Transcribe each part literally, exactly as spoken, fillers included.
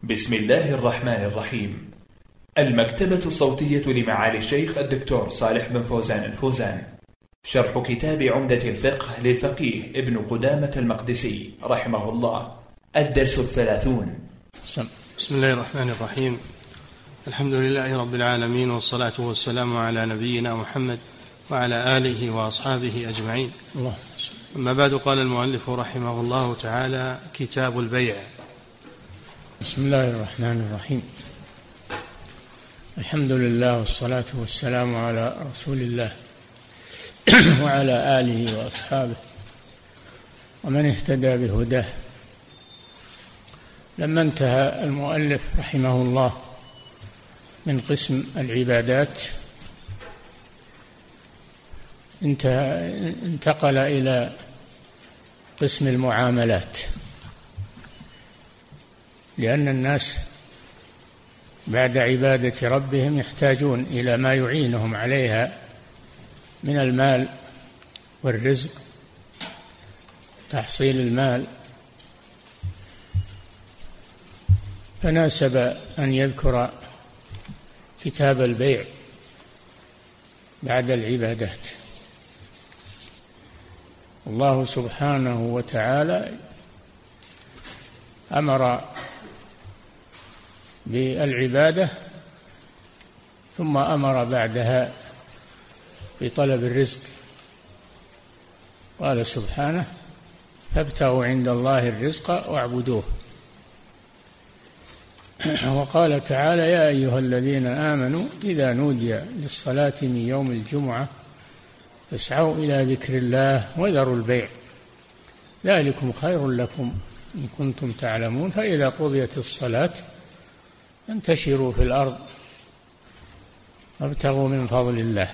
بسم الله الرحمن الرحيم. المكتبة الصوتية لمعالي الشيخ الدكتور صالح بن فوزان الفوزان. شرح كتاب عمدة الفقه للفقيه ابن قدامة المقدسي رحمه الله. الدرس الثلاثون. بسم الله الرحمن الرحيم. الحمد لله رب العالمين، والصلاة والسلام على نبينا محمد وعلى آله وأصحابه أجمعين. الله. أما بعد، قال المؤلف رحمه الله تعالى: كتاب البيع. بسم الله الرحمن الرحيم. الحمد لله والصلاة والسلام على رسول الله وعلى آله وأصحابه ومن اهتدى بهداه. لما انتهى المؤلف رحمه الله من قسم العبادات، انتقل إلى قسم المعاملات، لأن الناس بعد عبادة ربهم يحتاجون إلى ما يعينهم عليها من المال والرزق، تحصيل المال، فناسب أن يذكر كتاب البيع بعد العبادات. الله سبحانه وتعالى أمر بالعبادة ثم أمر بعدها بطلب الرزق. قال سبحانه: فابتغوا عند الله الرزق واعبدوه. وقال تعالى: يا أيها الذين آمنوا إذا نودي للصلاة من يوم الجمعة فاسعوا إلى ذكر الله وذروا البيع ذلكم خير لكم إن كنتم تعلمون، فإذا قضيت الصلاة انتشروا في الأرض وابتغوا من فضل الله.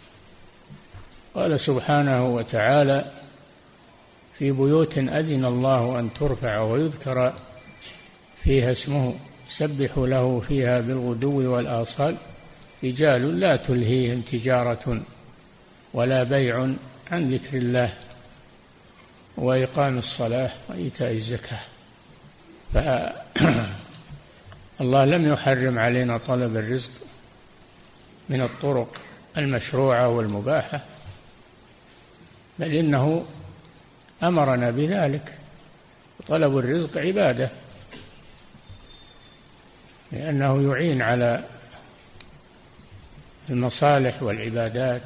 قال سبحانه وتعالى: في بيوت أذن الله أن ترفع ويذكر فيها اسمه يسبح له فيها بالغدو والآصال رجال لا تلهيهم تجارة ولا بيع عن ذكر الله وإقام الصلاة وإيتاء الزكاة. فالله لم يحرم علينا طلب الرزق من الطرق المشروعة والمباحة، بل إنه أمرنا بذلك. طلب الرزق عبادة، لأنه يعين على المصالح والعبادات.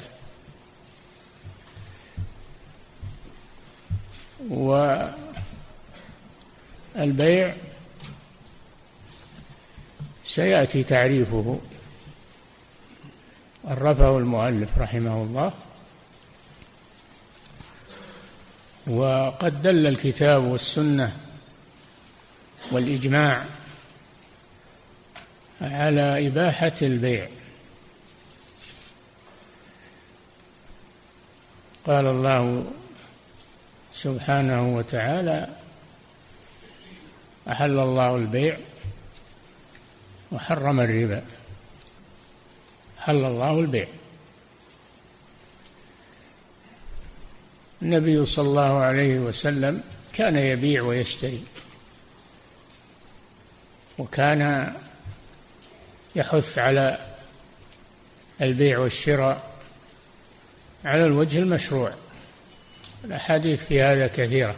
والبيع سيأتي تعريفه، عرفه المؤلف رحمه الله، وقد دل الكتاب والسنة والإجماع على إباحة البيع. قال الله سبحانه وتعالى: أحل الله البيع وحرم الربا. أحل الله البيع. النبي صلى الله عليه وسلم كان يبيع ويشتري، وكان يحث على البيع والشراء على الوجه المشروع. الأحاديث في هذا كثيرة،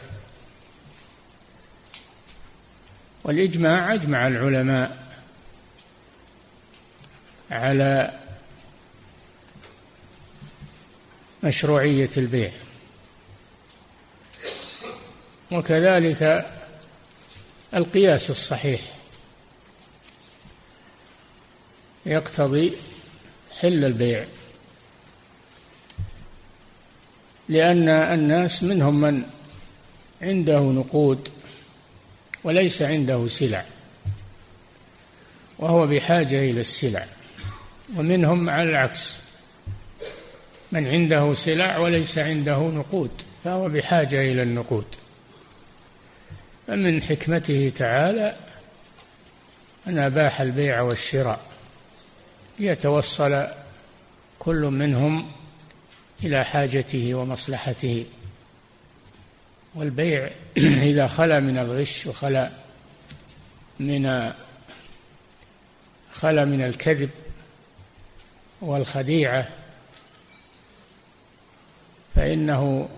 والإجماع أجمع العلماء على مشروعية البيع، وكذلك القياس الصحيح يقتضي حل البيع، لأن الناس منهم من عنده نقود وليس عنده سلع وهو بحاجة إلى السلع، ومنهم على العكس من عنده سلع وليس عنده نقود فهو بحاجة إلى النقود. فمن حكمته تعالى أن أباح البيع والشراء ليتوصل كل منهم إلى حاجته ومصلحته. والبيع إذا خلا من الغش وخلا من خلا من الكذب والخديعة فإنه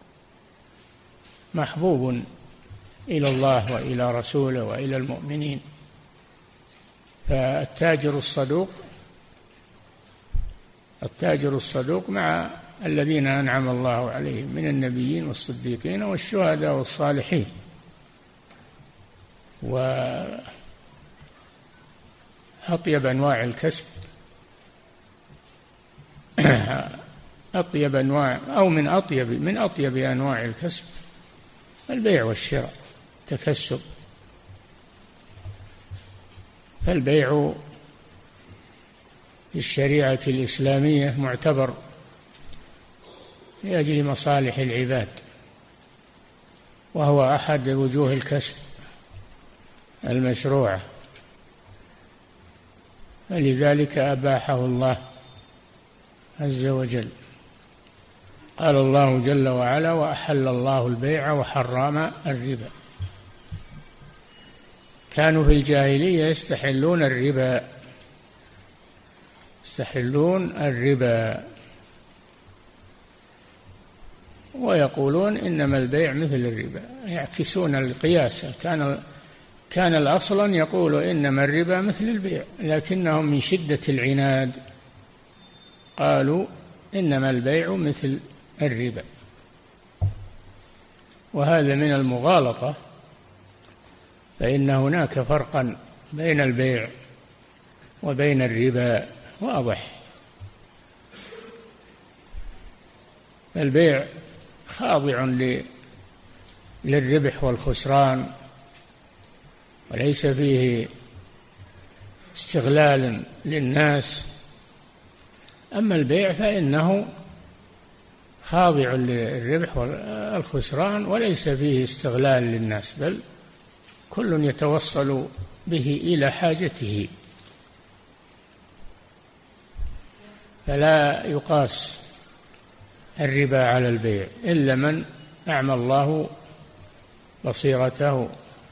محبوب إلى الله وإلى رسوله وإلى المؤمنين. فالتاجر الصدوق التاجر الصدوق مع الذين أنعم الله عليهم من النبيين والصديقين والشهداء والصالحين. وأطيب أنواع الكسب أطيب أنواع أو من أطيب من أطيب أنواع الكسب البيع والشراء تكسب. فالبيع في الشريعة الإسلامية معتبر لأجل مصالح العباد، وهو أحد وجوه الكسب المشروعة، فلذلك أباحه الله عز وجل. قال الله جل وعلا: وأحل الله البيع وحرم الربا. كانوا في الجاهلية يستحلون الربا يستحلون الربا ويقولون إنما البيع مثل الربا، يعكسون القياس. كان كان الأصل أن يقولوا إنما الربا مثل البيع، لكنهم من شدة العناد قالوا إنما البيع مثل الربا. وهذا من المغالطة، فإن هناك فرقا بين البيع وبين الربا واضح. البيع خاضع للربح والخسران وليس فيه استغلال للناس. أما البيع فإنه خاضع للربح والخسران وليس فيه استغلال للناس، بل كل يتوصل به إلى حاجته، فلا يقاس الربا على البيع إلا من أعمى الله بصيرته.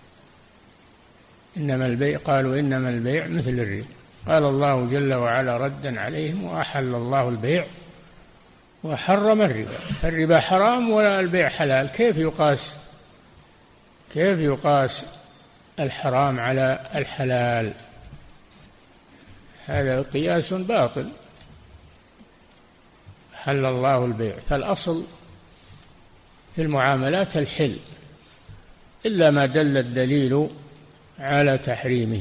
إنما البيع قالوا إنما البيع مثل الربا. قال الله جل وعلا ردا عليهم: وأحل الله البيع وحرم الربا. فالربا حرام ولا البيع حلال. كيف يقاس كيف يقاس الحرام على الحلال؟ هذا قياس باطل. حل الله البيع، فالأصل في المعاملات الحل إلا ما دل الدليل على تحريمه،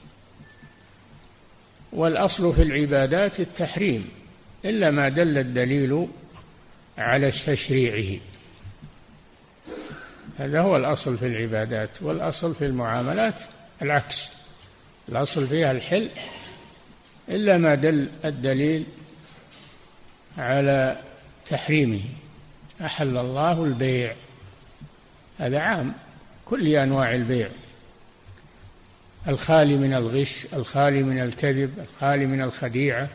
والأصل في العبادات التحريم إلا ما دل الدليل على تشريعه. هذا هو الأصل في العبادات، والأصل في المعاملات العكس، الأصل فيها الحل إلا ما دل الدليل على تحريمه. أحل الله البيع، هذا عام كل أنواع البيع، الخالي من الغش، الخالي من الكذب، الخالي من الخديعة،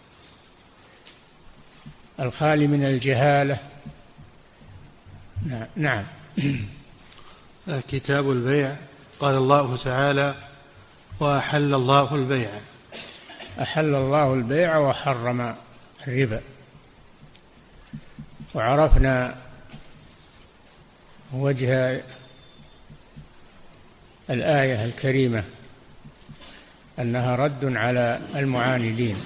الخالي من الجهالة. نعم. كتاب البيع. قال الله تعالى: وأحل الله البيع. أحل الله البيع وحرم الربا. وعرفنا وجه الآية الكريمة أنها رد على المعاندين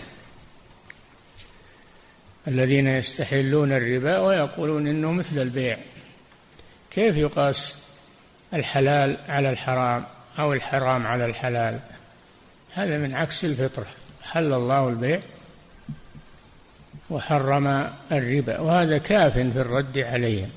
الذين يستحلون الربا ويقولون إنه مثل البيع. كيف يقاس الحلال على الحرام أو الحرام على الحلال؟ هذا من عكس الفطرة. حل الله البيع وحرم الربا، وهذا كاف في الرد عليهم،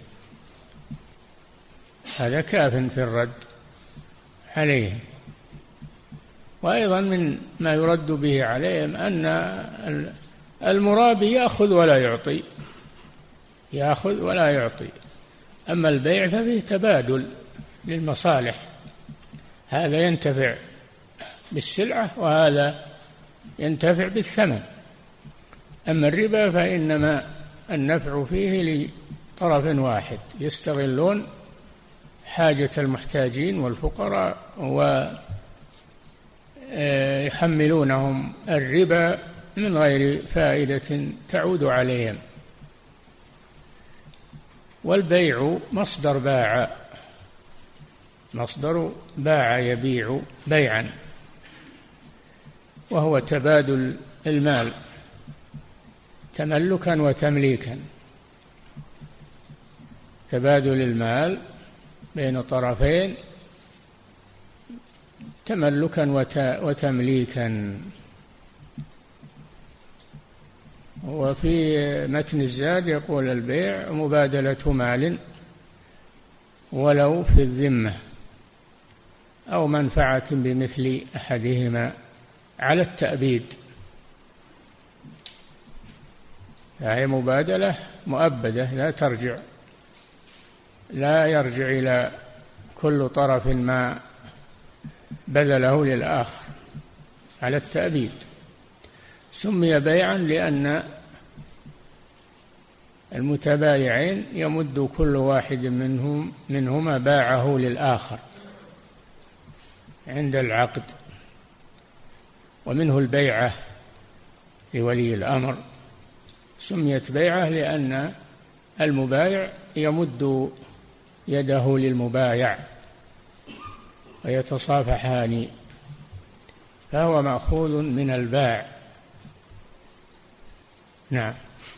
هذا كاف في الرد عليهم. وأيضا من ما يرد به عليهم أن المرابي يأخذ ولا يعطي، يأخذ ولا يعطي. أما البيع ففيه تبادل للمصالح، هذا ينتفع بالسلعة وهذا ينتفع بالثمن. أما الربا فإنما النفع فيه لطرف واحد، يستغلون حاجة المحتاجين والفقراء ويحملونهم الربا من غير فائدة تعود عليهم. والبيع مصدر باع، مصدر باع يبيع بيعا، وهو تبادل المال تملكا وتمليكا، تبادل المال بين طرفين تملكا وتمليكا. وفي متن الزاد يقول البيع مبادلة مال ولو في الذمة أو منفعة بمثل أحدهما على التأبيد، فهي مبادلة مؤبدة لا ترجع، لا يرجع إلى كل طرف ما بذله للآخر، على التأبيد. سمي بيعا لأن المتبايعين يمد كل واحد منهم منهما باعه للآخر عند العقد، ومنه البيعة لولي الأمر، سميت بيعة لأن المبايع يمد يده للمبايع ويتصافحان، فهو مأخوذ من الباع. نعم.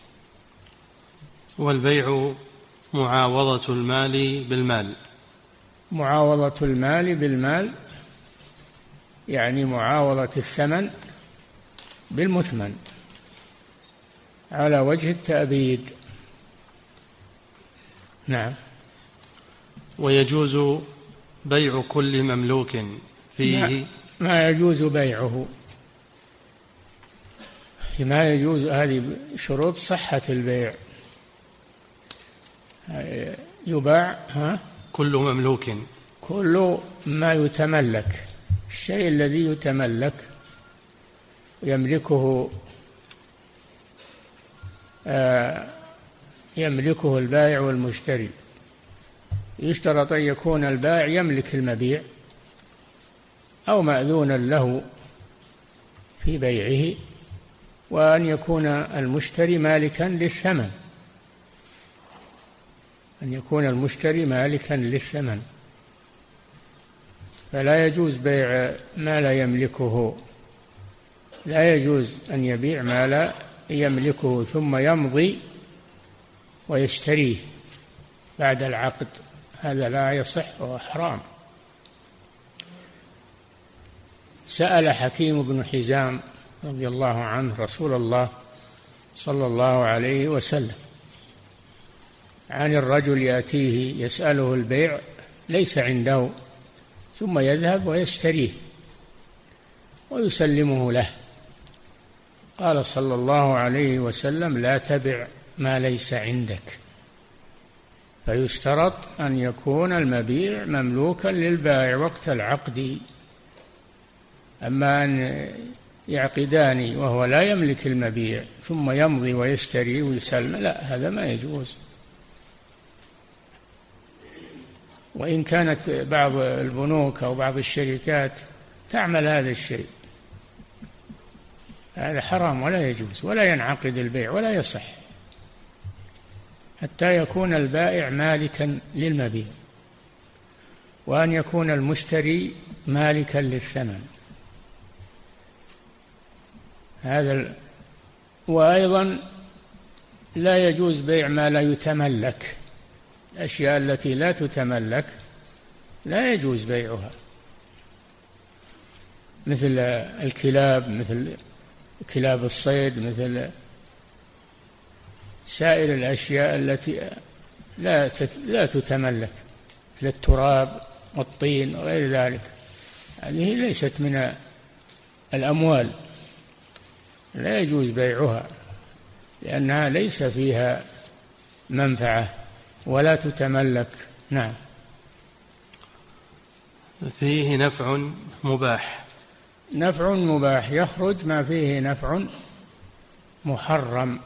والبيع معاوضة المال بالمال. معاوضة المال بالمال يعني معاوضة الثمن بالمثمن على وجه التأبيد. نعم. ويجوز بيع كل مملوك فيه ما يجوز بيعه، ما يجوز، هذه شروط صحة البيع. يباع ها كل مملوك، كل ما يتملك، الشيء الذي يتملك يملكه آه يملكه البائع والمشتري. يشترط أن يكون البائع يملك المبيع أو مأذونا له في بيعه، وأن يكون المشتري مالكا للثمن، أن يكون المشتري مالكا للثمن، فلا يجوز بيع ما لا يملكه، لا يجوز أن يبيع ما لا يملكه ثم يمضي ويشتريه بعد العقد، هذا لا يصح وحرام. سأل حكيم بن حزام رضي الله عنه رسول الله صلى الله عليه وسلم عن الرجل يأتيه يسأله البيع ليس عنده، ثم يذهب ويشتريه ويسلمه له. قال صلى الله عليه وسلم: لا تبع ما ليس عندك. فيشترط أن يكون المبيع مملوكا للبائع وقت العقد. أما أن يعقدان وهو لا يملك المبيع ثم يمضي ويشتري ويسلم، لا، هذا ما يجوز. وإن كانت بعض البنوك أو بعض الشركات تعمل هذا الشيء، هذا حرام ولا يجوز، ولا ينعقد البيع ولا يصح حتى يكون البائع مالكا للمبيع، وأن يكون المشتري مالكا للثمن. هذا. وأيضا لا يجوز بيع ما لا يتملك، الأشياء التي لا تتملك لا يجوز بيعها، مثل الكلاب، مثل كلاب الصيد، مثل سائر الأشياء التي لا لا تتملك، مثل التراب والطين وغير ذلك، هذه ليست من الأموال، لا يجوز بيعها لأنها ليس فيها منفعة ولا تتملك. نعم. فيه نفع مباح. نفع مباح يخرج ما فيه نفع محرم،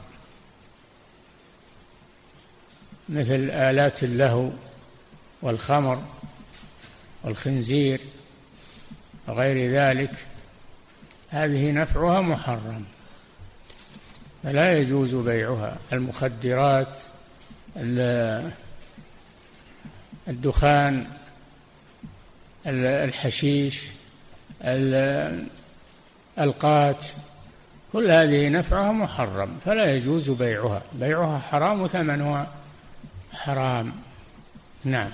مثل آلات اللهو والخمر والخنزير وغير ذلك، هذه نفعها محرم فلا يجوز بيعها. المخدرات، الدخان، الحشيش، القات، كل هذه نفعها محرم فلا يجوز بيعها، بيعها حرام وثمنها حرام. نعم.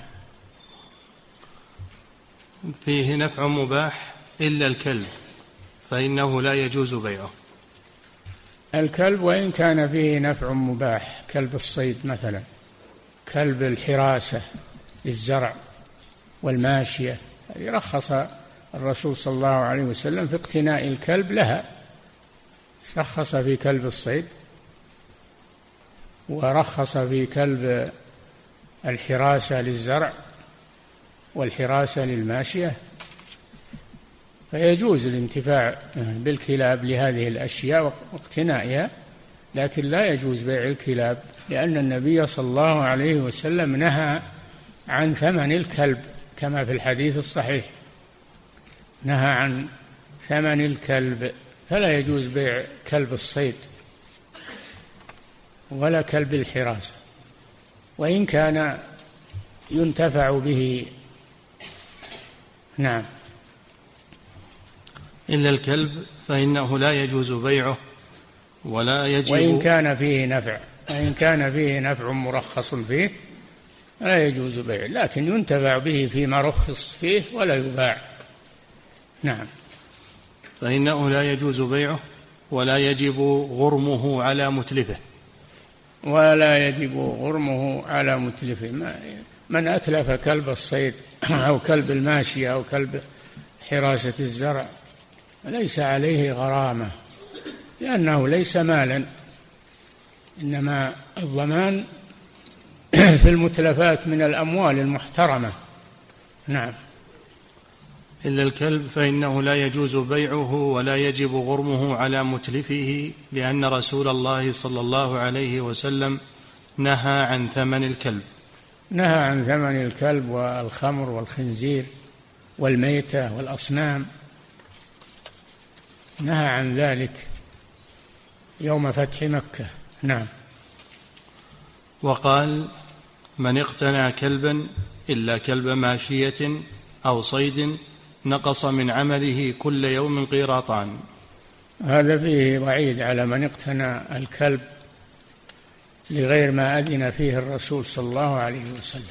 فيه نفع مباح إلا الكلب فإنه لا يجوز بيعه. الكلب وإن كان فيه نفع مباح، كلب الصيد مثلا، كلب الحراسة للزرع والماشية، رخص الرسول صلى الله عليه وسلم في اقتناء الكلب لها، رخص في كلب الصيد ورخص في كلب الحراسة للزرع والحراسة للماشية، فيجوز الانتفاع بالكلاب لهذه الأشياء واقتنائها، لكن لا يجوز بيع الكلاب، لأن النبي صلى الله عليه وسلم نهى عن ثمن الكلب كما في الحديث الصحيح، نهى عن ثمن الكلب، فلا يجوز بيع كلب الصيد ولا كلب الحراسة وإن كان ينتفع به. نعم. إلا الكلب فإنه لا يجوز بيعه ولا يجب، وإن كان فيه نفع، وإن كان فيه نفع مرخص فيه لا يجوز بيعه، لكن ينتفع به فيما رخص فيه ولا يباع. نعم. فإنه لا يجوز بيعه ولا يجب غرمه على متلفه، ولا يجب غرمه على متلفه. من أتلف كلب الصيد أو كلب الماشية أو كلب حراسة الزرع ليس عليه غرامة، لأنه ليس مالا، إنما الضمان في المتلفات من الأموال المحترمة. نعم. إلا الكلب فإنه لا يجوز بيعه ولا يجب غرمه على متلفه، لأن رسول الله صلى الله عليه وسلم نهى عن ثمن الكلب، نهى عن ثمن الكلب والخمر والخنزير والميتة والأصنام، نهى عن ذلك يوم فتح مكة. نعم. وقال: من اقتنى كلبا إلا كلب ماشية أو صيد نقص من عمله كل يوم قيراطان. هذا فيه وعيد على من اقتنى الكلب لغير ما أذن فيه الرسول صلى الله عليه وسلم.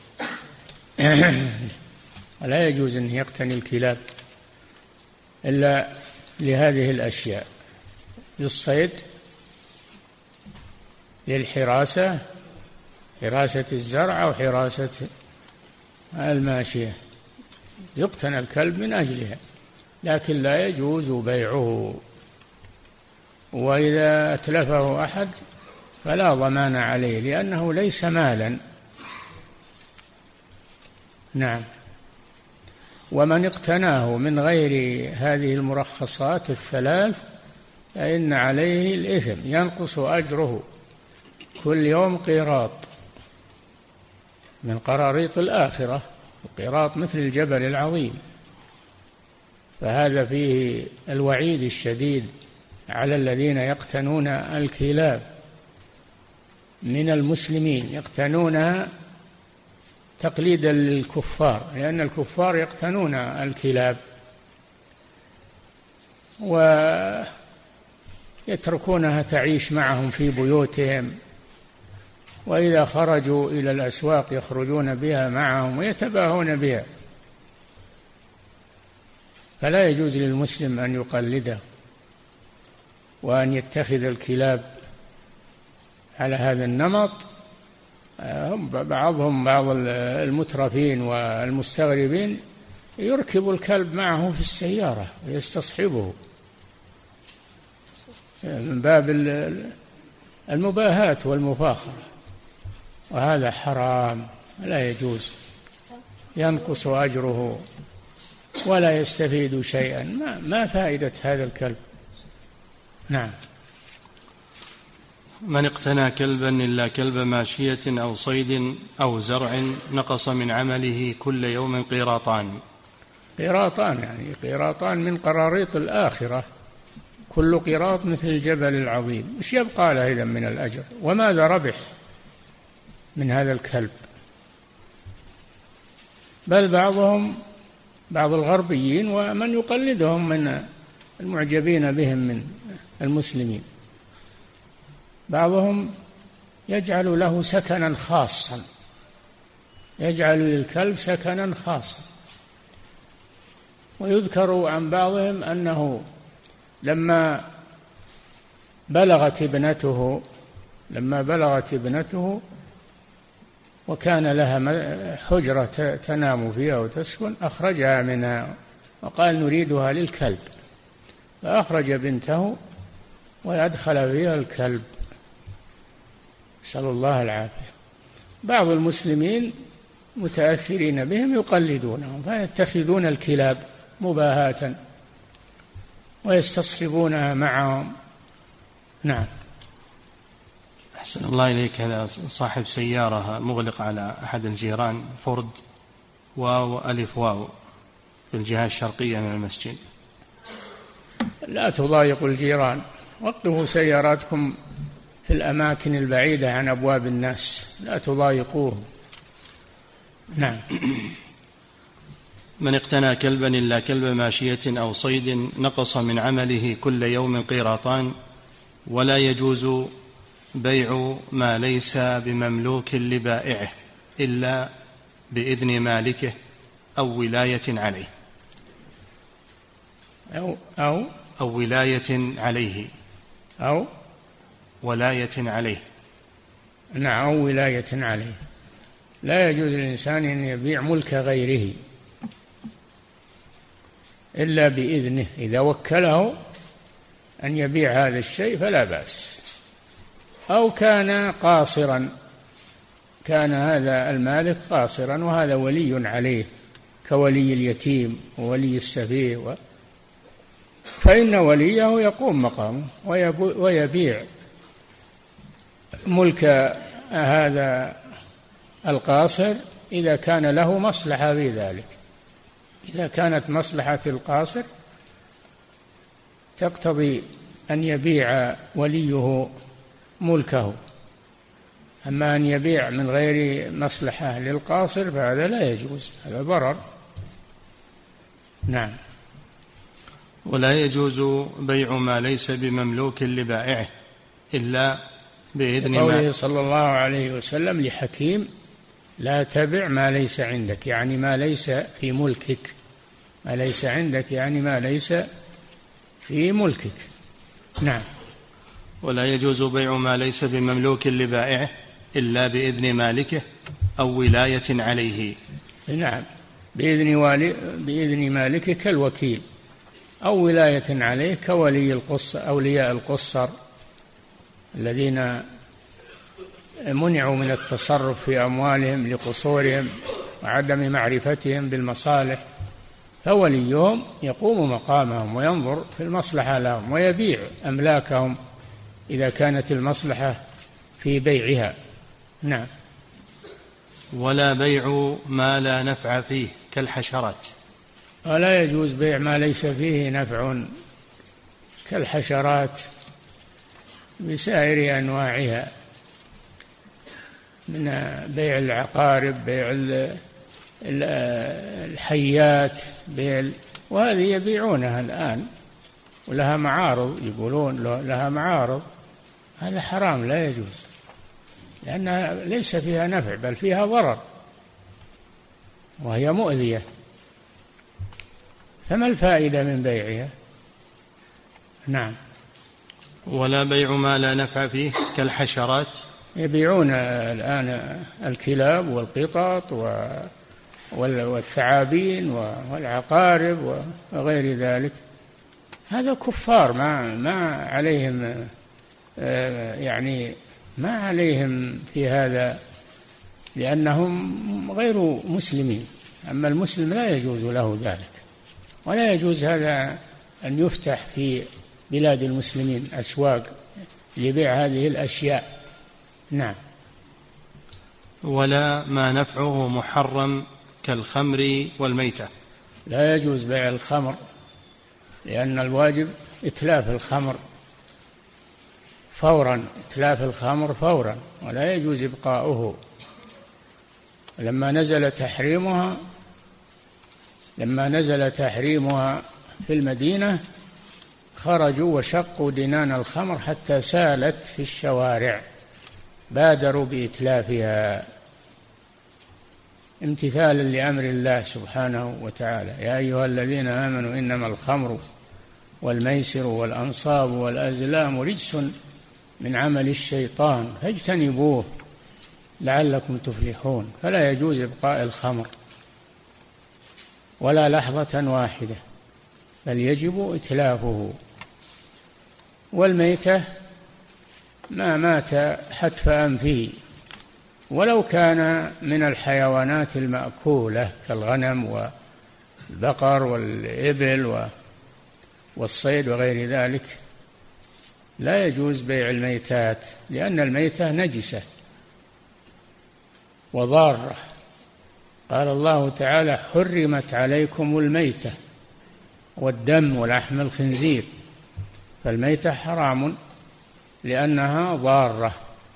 ولا يجوز أن يقتني الكلاب إلا لهذه الأشياء: للصيد، للحراسة، حراسة الزرع أو حراسة الماشية، يقتنى الكلب من أجلها، لكن لا يجوز بيعه. وإذا أتلفه أحد فلا ضمان عليه لأنه ليس مالا. نعم. ومن اقتناه من غير هذه المرخصات الثلاث فإن عليه الإثم، ينقص أجره كل يوم قيراط من قراريط الآخرة، القيراط مثل الجبل العظيم، فهذا فيه الوعيد الشديد على الذين يقتنون الكلاب من المسلمين، يقتنونها تقليدا للكفار، لأن الكفار يقتنون الكلاب ويتركونها تعيش معهم في بيوتهم، وإذا خرجوا إلى الأسواق يخرجون بها معهم ويتباهون بها، فلا يجوز للمسلم أن يقلده وأن يتخذ الكلاب على هذا النمط. بعضهم بعض المترفين والمستغربين يركب الكلب معه في السيارة ويستصحبه من باب المباهاة والمفاخرة، وهذا حرام لا يجوز، ينقص أجره ولا يستفيد شيئا، ما, ما فائدة هذا الكلب. نعم. من اقتنى كلبا إلا كلب ماشية أو صيد أو زرع نقص من عمله كل يوم قيراطان. قيراطان، يعني قيراطان من قراريط الآخرة، كل قيراط مثل الجبل العظيم. وش يبقى له إذن من الأجر؟ وماذا ربح من هذا الكلب؟ بل بعضهم بعض الغربيين ومن يقلدهم من المعجبين بهم من المسلمين، بعضهم يجعل له سكنا خاصا، يجعل للكلب سكنا خاصا. ويذكر عن بعضهم أنه لما بلغت ابنته لما بلغت ابنته وكان لها حجرة تنام فيها وتسكن، أخرجها منها وقال نريدها للكلب، فأخرج بنته وأدخل فيها الكلب، نسأل الله العافية. بعض المسلمين متأثرين بهم يقلدونهم فيتخذون الكلاب مباهاة ويستصحبونها معهم. نعم. أحسن الله إليك. هذا صاحب سيارة مغلق على أحد الجيران، فورد واو ألف واو في الجهة الشرقية من المسجد. لا تضايقوا الجيران، وقفوا سياراتكم في الأماكن البعيدة عن أبواب الناس، لا تضايقوهم. نعم. من اقتنى كلبا إلا كلب ماشية أو صيد نقص من عمله كل يوم قيراطان، ولا يجوز بيع ما ليس بمملوك لبائعه إلا بإذن مالكه أو ولاية عليه أو أو أو ولاية عليه أو ولاية عليه. نعم، أو ولاية عليه. لا يجوز للإنسان أن يبيع ملك غيره إلا بإذنه، إذا وكله أن يبيع هذا الشيء فلا بأس. أو كان قاصرا، كان هذا المالك قاصرا وهذا ولي عليه كولي اليتيم وولي السفيه و... فإن وليه يقوم مقامه ويبيع ملك هذا القاصر إذا كان له مصلحة في ذلك. إذا كانت مصلحة القاصر تقتضي أن يبيع وليه ملكه، أما أن يبيع من غير مصلحة للقاصر فهذا لا يجوز، هذا ضرر. نعم. ولا يجوز بيع ما ليس بمملوك لبائعه إلا بإذن قوله صلى الله عليه وسلم لحكيم لا تبع ما ليس عندك، يعني ما ليس في ملكك، ما ليس عندك يعني ما ليس في ملكك. نعم. ولا يجوز بيع ما ليس بمملوك لبائعه إلا بإذن مالكه أو ولاية عليه. نعم، بإذن, والي بإذن مالكه كالوكيل، أو ولاية عليه كولي القص أولياء القصر الذين منعوا من التصرف في أموالهم لقصورهم وعدم معرفتهم بالمصالح، فوليهم يقوم مقامهم وينظر في المصلحة لهم ويبيع أملاكهم إذا كانت المصلحة في بيعها. نعم. ولا بيع ما لا نفع فيه كالحشرات. ولا يجوز بيع ما ليس فيه نفع كالحشرات بسائر أنواعها، من بيع العقارب، بيع الحيات، بيع، وهذه يبيعونها الآن ولها معارض، يقولون لها معارض، هذا حرام لا يجوز، لأنها ليس فيها نفع بل فيها ضرر وهي مؤذية، فما الفائدة من بيعها؟ نعم. ولا بيع ما لا نفع فيه كالحشرات. يبيعون الآن الكلاب والقطط والثعابين والعقارب وغير ذلك، هذا كفار ما ما عليهم يعني ما عليهم في هذا، لأنهم غير مسلمين، أما المسلم لا يجوز له ذلك، ولا يجوز هذا أن يفتح في بلاد المسلمين أسواق لبيع هذه الأشياء. نعم. ولا ما نفعه محرم كالخمر والميتة. لا يجوز بيع الخمر، لأن الواجب إتلاف الخمر فورا، إتلاف الخمر فورا، ولا يجوز إبقاؤه. لما نزل تحريمها لما نزل تحريمها في المدينة خرجوا وشقوا دنان الخمر حتى سالت في الشوارع، بادروا بإتلافها امتثالا لأمر الله سبحانه وتعالى. يا أيها الذين آمنوا إنما الخمر والميسر والأنصاب والأزلام رجس من عمل الشيطان فاجتنبوه لعلكم تفلحون. فلا يجوز إبقاء الخمر ولا لحظة واحدة، بل يجب إتلافه. والميتة ما مات حتف أنفه ولو كان من الحيوانات المأكولة كالغنم والبقر والإبل والصيد وغير ذلك، لا يجوز بيع الميتات، لأن الميتة نجسة وضارة. قال الله تعالى: حرمت عليكم الميتة والدم ولحم الخنزير. فالميتة حرام لأنها ضارة،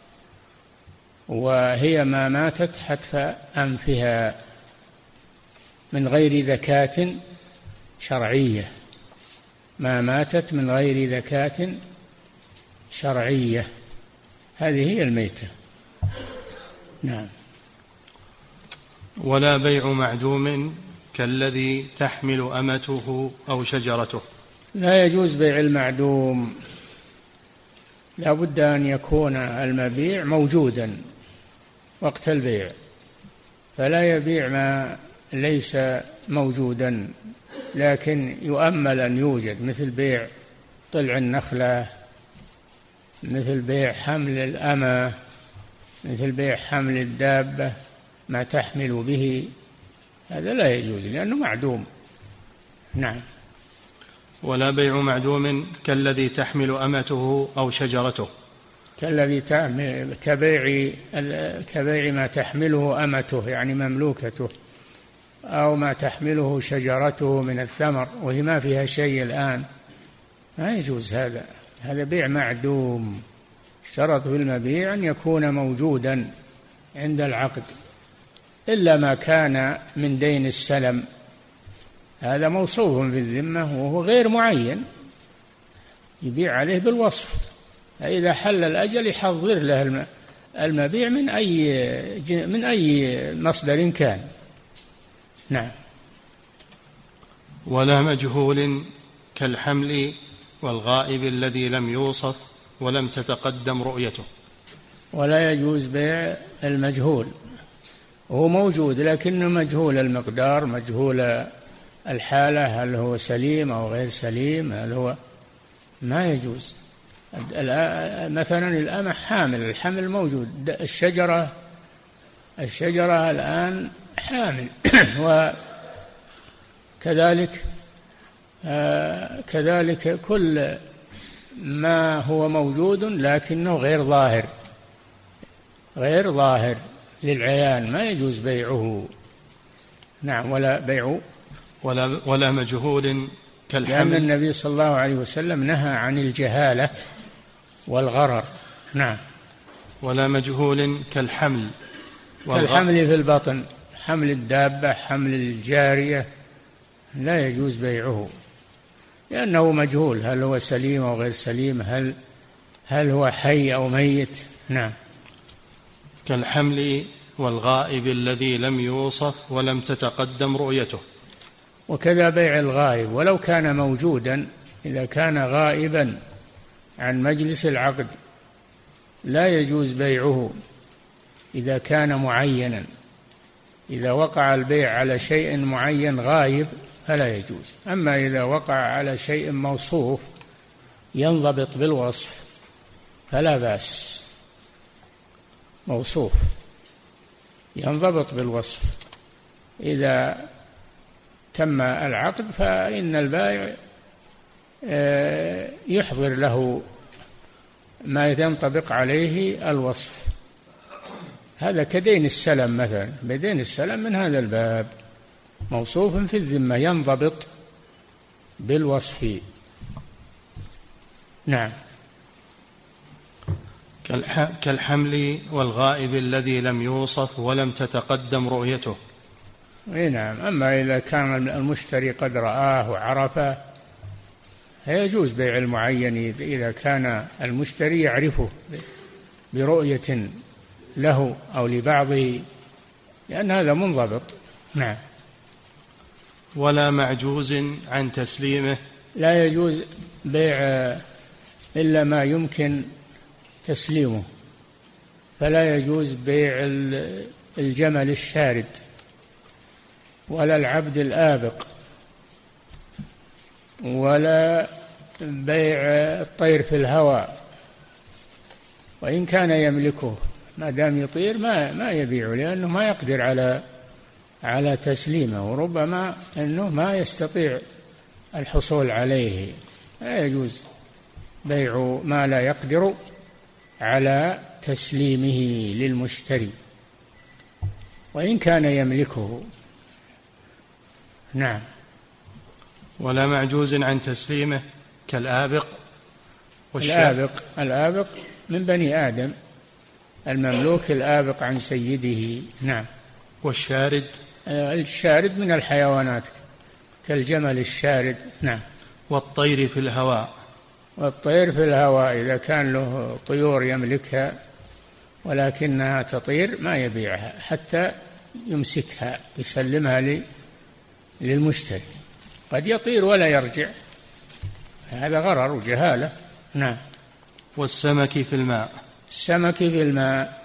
وهي ما ماتت حتف أنفها من غير ذكاة شرعية، ما ماتت من غير ذكاة شرعية، هذه هي الميتة. نعم. ولا بيع معدوم كالذي تحمل أمته أو شجرته. لا يجوز بيع المعدوم، لا بد أن يكون المبيع موجودا وقت البيع، فلا يبيع ما ليس موجودا لكن يؤمل أن يوجد، مثل بيع طلع النخلة، مثل بيع حمل الأمة، مثل بيع حمل الدابة ما تحمل به، هذا لا يجوز لأنه معدوم. نعم. ولا بيع معدوم كالذي تحمل أمته أو شجرته. كالذي تحمل كبيع كبيع ما تحمله أمته يعني مملوكته، أو ما تحمله شجرته من الثمر وهي ما فيها شيء الآن، ما يجوز هذا، هذا بيع معدوم. اشترط في المبيع أن يكون موجودا عند العقد، إلا ما كان من دين السلم، هذا موصوف في الذمة وهو غير معين، يبيع عليه بالوصف، فإذا حل الأجل يحضر له المبيع من أي من أي مصدر كان. نعم. ولا مجهول كالحمل والغائب الذي لم يوصف ولم تتقدم رؤيته. ولا يجوز بيع المجهول، هو موجود لكنه مجهول المقدار، مجهول الحالة، هل هو سليم أو غير سليم، هل هو ما يجوز. مثلا الأمة حامل، الحمل موجود، الشجرة الشجرة الآن حامل وكذلك آه كذلك كل ما هو موجود لكنه غير ظاهر غير ظاهر للعيان، ما يجوز بيعه. نعم. ولا بيع ولا, ولا مجهول كالحمل، لأن النبي صلى الله عليه وسلم نهى عن الجهالة والغرر. نعم. ولا مجهول كالحمل كالحمل في البطن، حمل الدابة، حمل الجارية، لا يجوز بيعه لأنه مجهول، هل هو سليم أو غير سليم، هل هل هو حي أو ميت. نعم. كالحمل والغائب الذي لم يوصف ولم تتقدم رؤيته. وكذا بيع الغائب ولو كان موجودا، إذا كان غائبا عن مجلس العقد لا يجوز بيعه إذا كان معينا. إذا وقع البيع على شيء معين غايب فلا يجوز، أما إذا وقع على شيء موصوف ينضبط بالوصف فلا بأس، موصوف ينضبط بالوصف. إذا تم العقد فإن البائع يحضر له ما ينطبق عليه الوصف. هذا كدين السلم مثلا، بدين السلم من هذا الباب. موصوف في الذمة ينضبط بالوصف. نعم. كالحمل والغائب الذي لم يوصف ولم تتقدم رؤيته. اي نعم. أما إذا كان المشتري قد رآه وعرفه فيجوز بيع المعين إذا كان المشتري يعرفه برؤية له أو لبعضه، لأن هذا منضبط. نعم. ولا معجوز عن تسليمه. لا يجوز بيع إلا ما يمكن تسليمه، فلا يجوز بيع الجمل الشارد ولا العبد الآبق ولا بيع الطير في الهواء، وإن كان يملكه ما دام يطير ما ما يبيعه، لأنه ما يقدر على على تسليمه، وربما أنه ما يستطيع الحصول عليه. لا يجوز بيع ما لا يقدر على تسليمه للمشتري وإن كان يملكه. نعم. ولا معجوز عن تسليمه كالآبق الآبق الآبق من بني آدم، المملوك الآبق عن سيده. نعم. والشارد الشارد من الحيوانات كالجمل الشارد. نعم. والطير في الهواء. والطير في الهواء إذا كان له طيور يملكها ولكنها تطير ما يبيعها حتى يمسكها يسلمها للمشتري، قد يطير ولا يرجع، هذا غرر وجهالة. نعم. والسمك في الماء. السمك في الماء،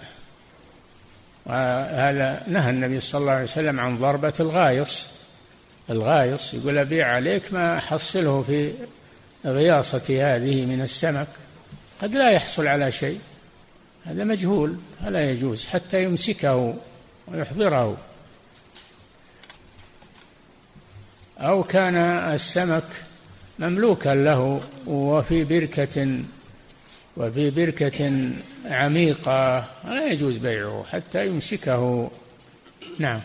وهذا نهى النبي صلى الله عليه وسلم عن ضربة الغايص. الغايص يقول أبيع عليك ما أحصله في غياصتي هذه من السمك، قد لا يحصل على شيء، هذا مجهول، فلا يجوز حتى يمسكه ويحضره. أو كان السمك مملوكا له وفي بركة وفي بركة عميقة لا يجوز بيعه حتى يمسكه. نعم.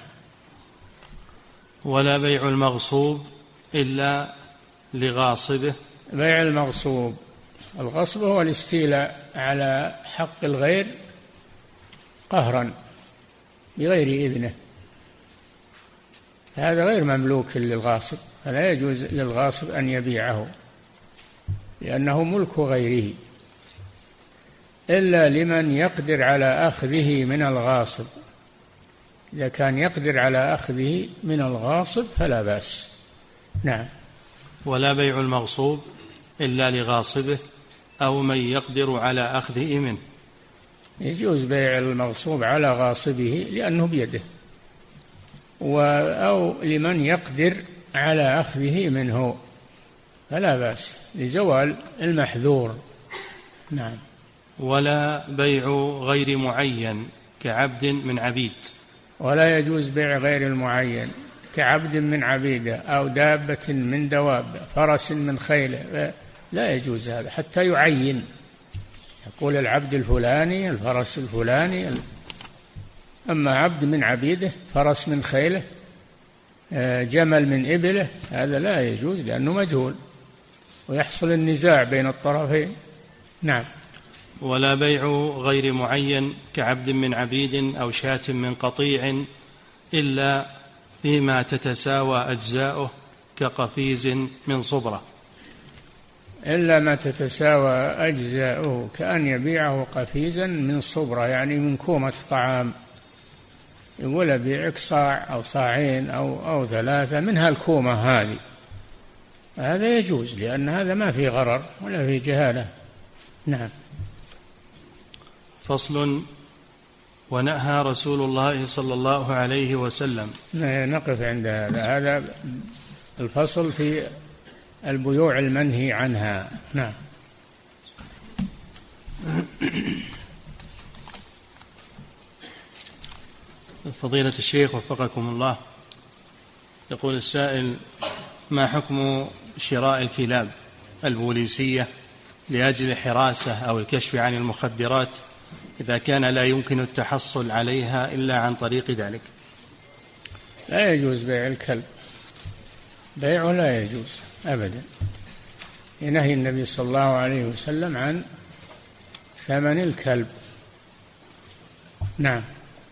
ولا بيع المغصوب إلا لغاصبه. بيع المغصوب، الغصب هو الاستيلاء على حق الغير قهرا بغير إذنه، هذا غير مملوك للغاصب، فلا يجوز للغاصب أن يبيعه لأنه ملك غيره، إلا لمن يقدر على أخذه من الغاصب. إذا كان يقدر على أخذه من الغاصب فلا بأس. نعم. ولا بيع المغصوب إلا لغاصبه أو من يقدر على أخذه منه. يجوز بيع المغصوب على غاصبه لأنه بيده، أو لمن يقدر على أخذه منه فلا بأس لزوال المحذور. نعم. ولا بيع غير معين كعبد من عبيد. ولا يجوز بيع غير المعين كعبد من عبيده أو دابة من دواب، فرس من خيله، لا يجوز هذا حتى يعين، يقول العبد الفلاني الفرس الفلاني. أما عبد من عبيده، فرس من خيله، جمل من إبله، هذا لا يجوز لأنه مجهول ويحصل النزاع بين الطرفين. نعم. ولا بيع غير معين كعبد من عبيد أو شاة من قطيع إلا فيما تتساوى أجزاؤه كقفيز من صبرة. إلا ما تتساوى أجزاؤه، كأن يبيعه قفيزا من صبرة يعني من كومة طعام، يقول أبيعك صاع أو صاعين أو, أو ثلاثة من هالكومة هذه، هذا يجوز لأن هذا ما في غرر ولا في جهالة. نعم. فصل. ونهى رسول الله صلى الله عليه وسلم. نقف عند هذا، هذا الفصل في البيوع المنهي عنها. نعم. فضيلة الشيخ وفقكم الله، يقول السائل: ما حكم شراء الكلاب البوليسية لأجل الحراسة أو الكشف عن المخدرات إذا كان لا يمكن التحصل عليها إلا عن طريق ذلك؟ لا يجوز بيع الكلب، بيعه لا يجوز أبدا، ينهي النبي صلى الله عليه وسلم عن ثمن الكلب. نعم.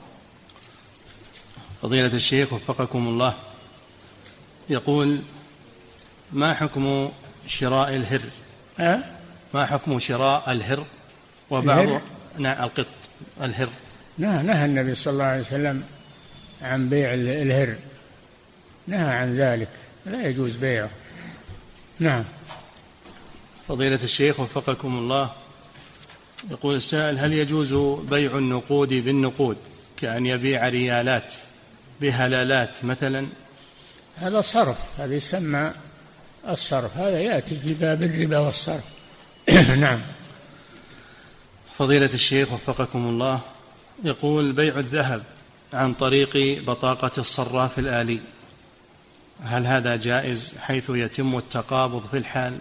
فضيلة الشيخ وفقكم الله، يقول: ما حكم شراء الهر؟ أه؟ ما حكم شراء الهر وبعض الهر؟ نعم القط الهر. نهى نهى النبي صلى الله عليه وسلم عن بيع الهر، نهى عن ذلك، لا يجوز بيعه. نعم. فضيلة الشيخ وفقكم الله، يقول السائل: هل يجوز بيع النقود بالنقود كأن يبيع ريالات بهلالات مثلا؟ هذا صرف، هذا يسمى الصرف، هذا يأتي في باب الربا والصرف. نعم. فضيلة الشيخ وفقكم الله، يقول: بيع الذهب عن طريق بطاقة الصراف الآلي، هل هذا جائز حيث يتم التقابض في الحال؟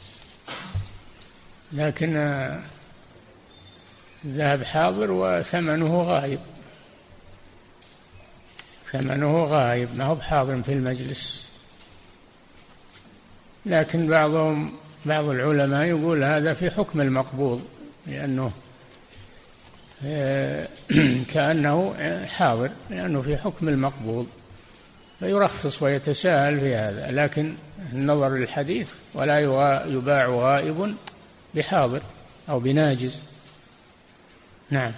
لكن الذهب حاضر وثمنه غائب، ثمنه غائب ما هو بحاضر في المجلس. لكن بعضهم بعض العلماء يقول هذا في حكم المقبوض، لأنه كأنه حاضر، لأنه في حكم المقبوض، فيرخص ويتساهل في هذا. لكن النظر للحديث: ولا يباع غائب بحاضر أو بناجز. نعم.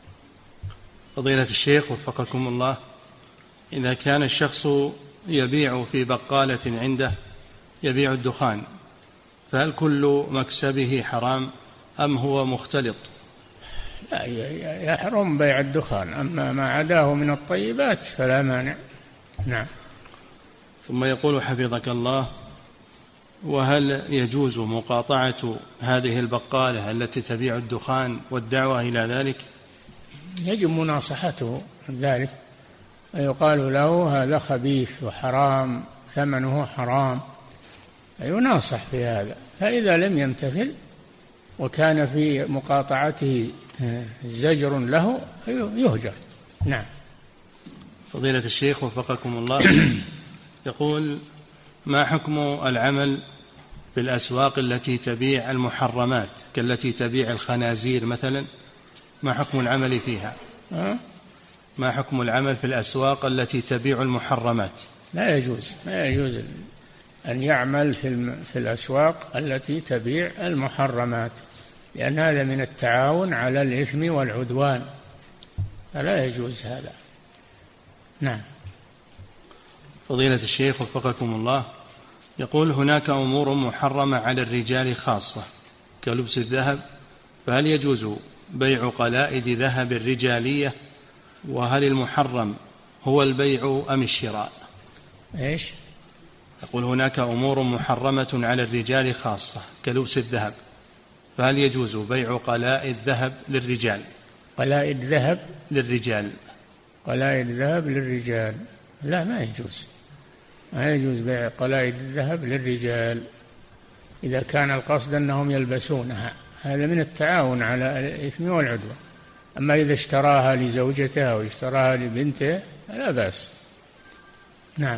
فضيلة الشيخ وفقكم الله، إذا كان الشخص يبيع في بقالة عنده يبيع الدخان، فهل كل مكسبه حرام أم هو مختلط؟ لا، يحرم بيع الدخان، أما ما عداه من الطيبات فلا مانع. نعم. ثم يقول حفظك الله: وهل يجوز مقاطعة هذه البقالة التي تبيع الدخان والدعوة إلى ذلك؟ يجب مناصحته ذلك، ويقال له هذا خبيث وحرام، ثمنه حرام، يناصح في هذا. فإذا لم يمتثل وكان في مقاطعته زجر له يهجر. نعم. فضيلة الشيخ وفقكم الله، يقول: ما حكم العمل في الأسواق التي تبيع المحرمات كالتي تبيع الخنازير مثلا؟ ما حكم العمل فيها؟ أه؟ ما حكم العمل في الأسواق التي تبيع المحرمات؟ لا يجوز، لا يجوز أن يعمل في في الأسواق التي تبيع المحرمات، لأن هذا من التعاون على الإثم والعدوان، فلا يجوز هذا. نعم. فضيلة الشيخ وفقكم الله، يقول: هناك أمور محرمة على الرجال خاصة كلبس الذهب، فهل يجوز بيع قلائد ذهب الرجالية؟ وهل المحرم هو البيع أم الشراء؟ إيش؟ يقول: هناك أمور محرمة على الرجال خاصة كلبس الذهب، فهل يجوز بيع قلائد ذهب للرجال؟ قلائد ذهب للرجال قلائد ذهب للرجال لا، ما يجوز، ما يجوز بيع قلائد الذهب للرجال إذا كان القصد أنهم يلبسونها، هذا من التعاون على الإثم والعدوان. أما إذا اشتراها لزوجته أو اشتراها لبنته لا بأس. نعم.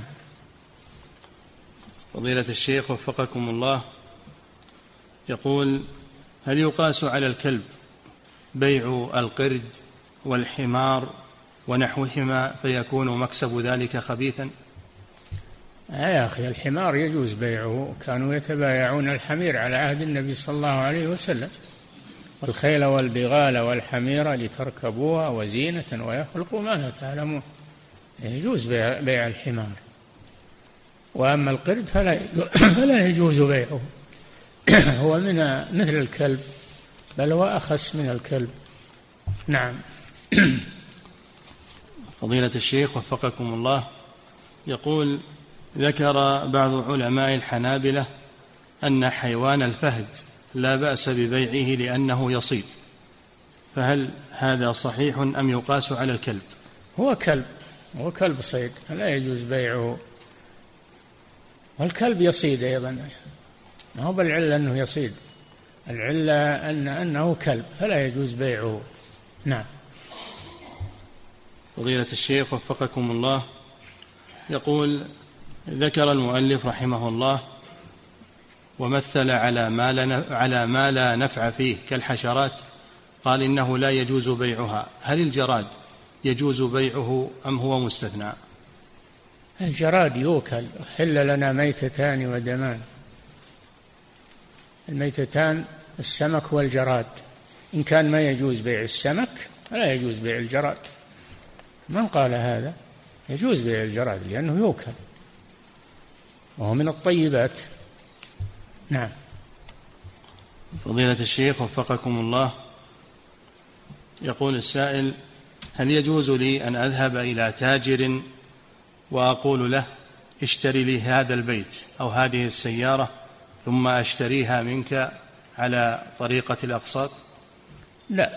فضيلة الشيخ وفقكم الله، يقول: هل يقاس على الكلب بيع القرد والحمار ونحوهما فيكون مكسب ذلك خبيثا؟ يا أخي، الحمار يجوز بيعه، كانوا يتبايعون الحمير على عهد النبي صلى الله عليه وسلم، والخيل والبغال والحمير لتركبوها وزينة ويخلق ما لا تعلمون، يجوز بيع, بيع الحمار. وأما القرد فلا فلا يجوز بيعه، هو من مثل الكلب، بل هو أخس من الكلب. نعم. فضيلة الشيخ وفقكم الله، يقول: ذكر بعض علماء الحنابلة أن حيوان الفهد لا بأس ببيعه لأنه يصيد، فهل هذا صحيح أم يقاس على الكلب؟ هو كلب، هو كلب صيد، لا يجوز بيعه، والكلب يصيد أيضا، ما هو بالعلة أنه يصيد، العلة أن أنه كلب، فلا يجوز بيعه. نعم. فضيلة الشيخ وفقكم الله، يقول: ذكر المؤلف رحمه الله ومثل على ما لا على ما لا نفع فيه كالحشرات، قال إنه لا يجوز بيعها. هل الجراد يجوز بيعه أم هو مستثنى؟ الجراد يوكل. حل لنا ميتتان ودمان. الميتتان السمك والجراد. إن كان ما يجوز بيع السمك لا يجوز بيع الجراد. من قال هذا؟ يجوز بيع الجراد لأنه يوكل وهو من الطيبات. نعم. فضيلة الشيخ وفقكم الله، يقول السائل: هل يجوز لي أن أذهب إلى تاجر وأقول له اشتري لي هذا البيت أو هذه السيارة ثم أشتريها منك على طريقة الأقساط؟ لا،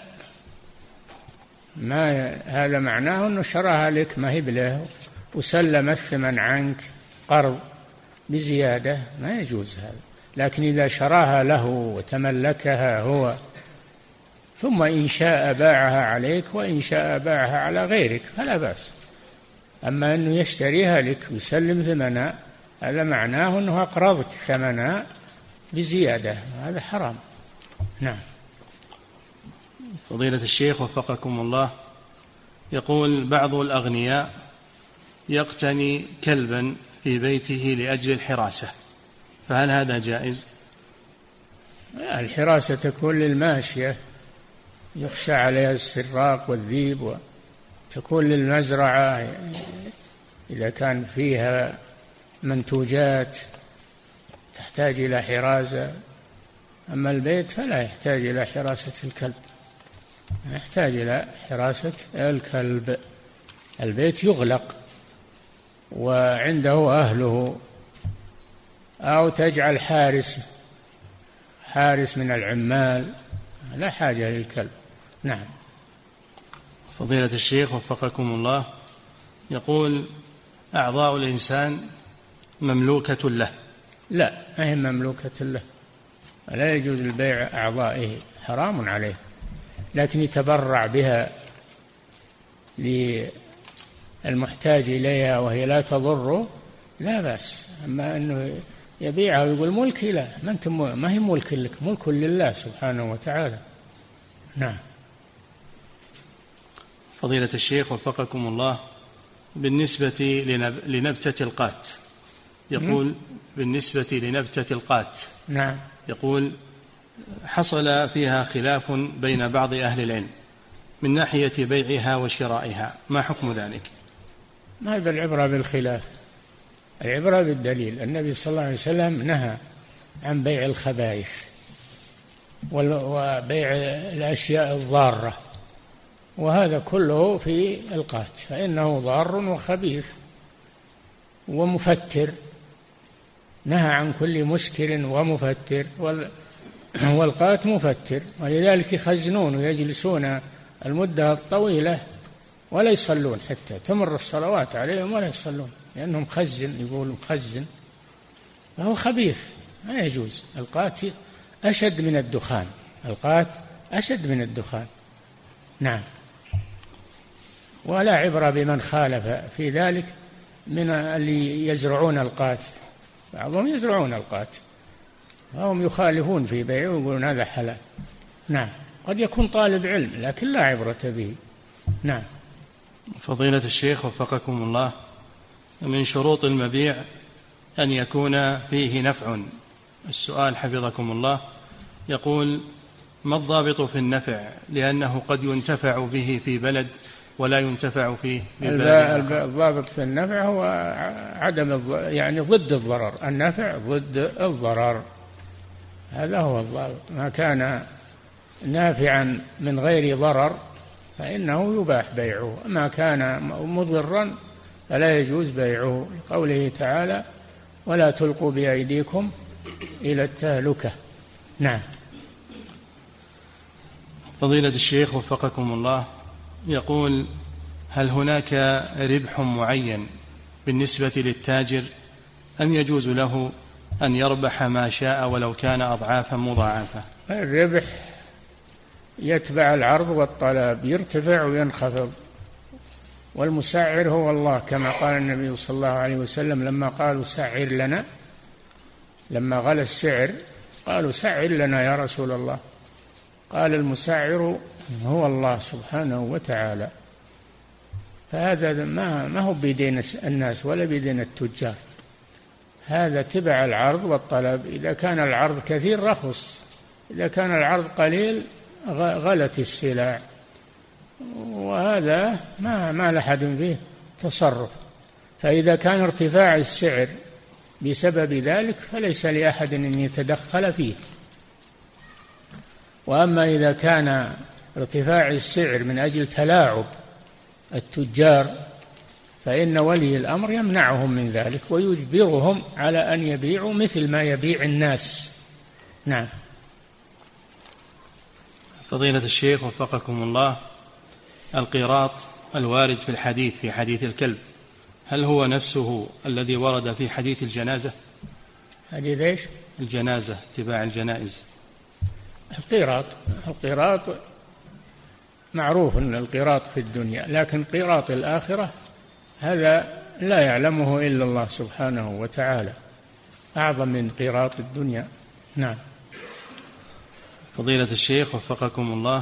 ما هذا معناه أنه شراها لك ما هي بله وسلم الثمن عنك قرض بزيادة، ما يجوز هذا. لكن إذا شراها له وتملكها هو ثم إن شاء باعها عليك وإن شاء باعها على غيرك فلا بأس. أما أنه يشتريها لك ويسلم ثمنها هذا معناه أنه أقرضك ثمنها بزيادة، هذا حرام. نعم. فضيلة الشيخ وفقكم الله، يقول: بعض الأغنياء يقتني كلبا في بيته لأجل الحراسة، فهل هذا جائز؟ الحراسة تكون للماشية يخشى عليها السراق والذيب، وتكون للمزرعة إذا كان فيها منتوجات تحتاج إلى حراسة. أما البيت فلا يحتاج إلى حراسة الكلب، يحتاج إلى حراسة الكلب. البيت يغلق وعنده أهله، أو تجعل حارس حارس من العمال، لا حاجة للكلب. نعم. فضيلة الشيخ وفقكم الله، يقول: أعضاء الإنسان مملوكة له. لا، ما هي مملوكة له، لا يجوز البيع أعضائه، حرام عليه، لكن يتبرع بها للمحتاج إليها وهي لا تضره لا بأس. أما أنه يبيعها ويقول ملكي، لا، ما, أنت ما هي ملك لك، ملك لله سبحانه وتعالى. نعم. فضيلة الشيخ وفقكم الله، بالنسبة لنبتة القات، يقول: بالنسبة لنبتة القات، نعم، يقول: حصل فيها خلاف بين بعض أهل العلم من ناحية بيعها وشرائها، ما حكم ذلك؟ ما هي بالعبرة بالخلاف، العبرة بالدليل. النبي صلى الله عليه وسلم نهى عن بيع الخبائث وبيع الأشياء الضارة، وهذا كله في القات، فإنه ضار وخبيث ومفتر. نهى عن كل مسكر ومفتر، والقات مفتر، ولذلك يخزنون ويجلسون المدة الطويلة ولا يصلون، حتى تمر الصلوات عليهم ولا يصلون، لأنهم مخزن، يقول مخزن، فهو خبيث، ما يجوز. القات أشد من الدخان، القات أشد من الدخان. نعم. ولا عبرة بمن خالف في ذلك من اللي يزرعون القات، بعضهم يزرعون القات فهم يخالفون في بيعه ويقولون هذا حلال. نعم. قد يكون طالب علم لكن لا عبرة به. نعم. فضيلة الشيخ وفقكم الله، من شروط المبيع أن يكون فيه نفع. السؤال حفظكم الله يقول: ما الضابط في النفع؟ لأنه قد ينتفع به في بلد ولا ينتفع فيه في بلد آخر. الضابط في النفع هو عدم الض... يعني ضد الضرر، النفع ضد الضرر، هذا هو الضابط. ما كان نافعا من غير ضرر فإنه يباح بيعه، ما كان مضرا فلا يجوز بيعه، لقوله تعالى: ولا تلقوا بأيديكم إلى التهلكة. نعم. فضيلة الشيخ وفقكم الله، يقول: هل هناك ربح معين بالنسبة للتاجر أم يجوز له أن يربح ما شاء ولو كان أضعافا مضاعفة؟ الربح يتبع العرض والطلب، يرتفع وينخفض، والمسعر هو الله، كما قال النبي صلى الله عليه وسلم لما قالوا سعر لنا، لما غلى السعر قالوا سعر لنا يا رسول الله، قال المسعر هو الله سبحانه وتعالى. فهذا ما ما هو بيدين الناس ولا بيدين التجار، هذا تبع العرض والطلب. إذا كان العرض كثير رخص، إذا كان العرض قليل غلت السلع، وهذا ما ما لأحد فيه تصرف. فإذا كان ارتفاع السعر بسبب ذلك فليس لأحد أن يتدخل فيه. وأما إذا كان ارتفاع السعر من أجل تلاعب التجار فإن ولي الأمر يمنعهم من ذلك ويجبرهم على أن يبيعوا مثل ما يبيع الناس. نعم. فضيلة الشيخ وفقكم الله، القيراط الوارد في الحديث في حديث الكلب هل هو نفسه الذي ورد في حديث الجنازة؟ حديث ايش؟ الجنازة، اتباع الجنائز. القيراط القيراط معروف أن القيراط في الدنيا، لكن قيراط الآخرة هذا لا يعلمه إلا الله سبحانه وتعالى، أعظم من قيراط الدنيا. نعم. فضيلة الشيخ وفقكم الله،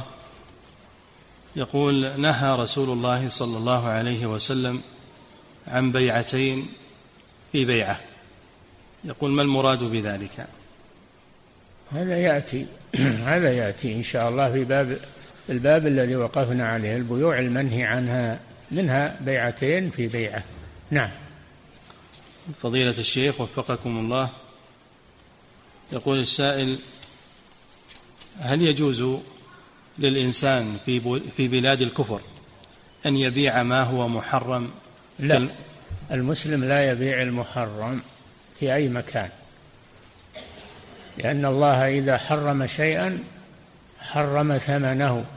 يقول نهى رسول الله صلى الله عليه وسلم عن بيعتين في بيعة، يقول ما المراد بذلك؟ هذا يأتي هذا يأتي إن شاء الله في باب الباب الذي وقفنا عليه، البيوع المنهي عنها، منها بيعتين في بيعة. نعم. فضيلة الشيخ وفقكم الله، يقول السائل هل يجوز للإنسان في في بلاد الكفر أن يبيع ما هو محرم؟ لا كل... المسلم لا يبيع المحرم في أي مكان، لأن الله إذا حرم شيئا حرم ثمنه.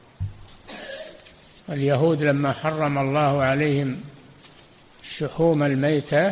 اليهود لما حرم الله عليهم شحوم الميتة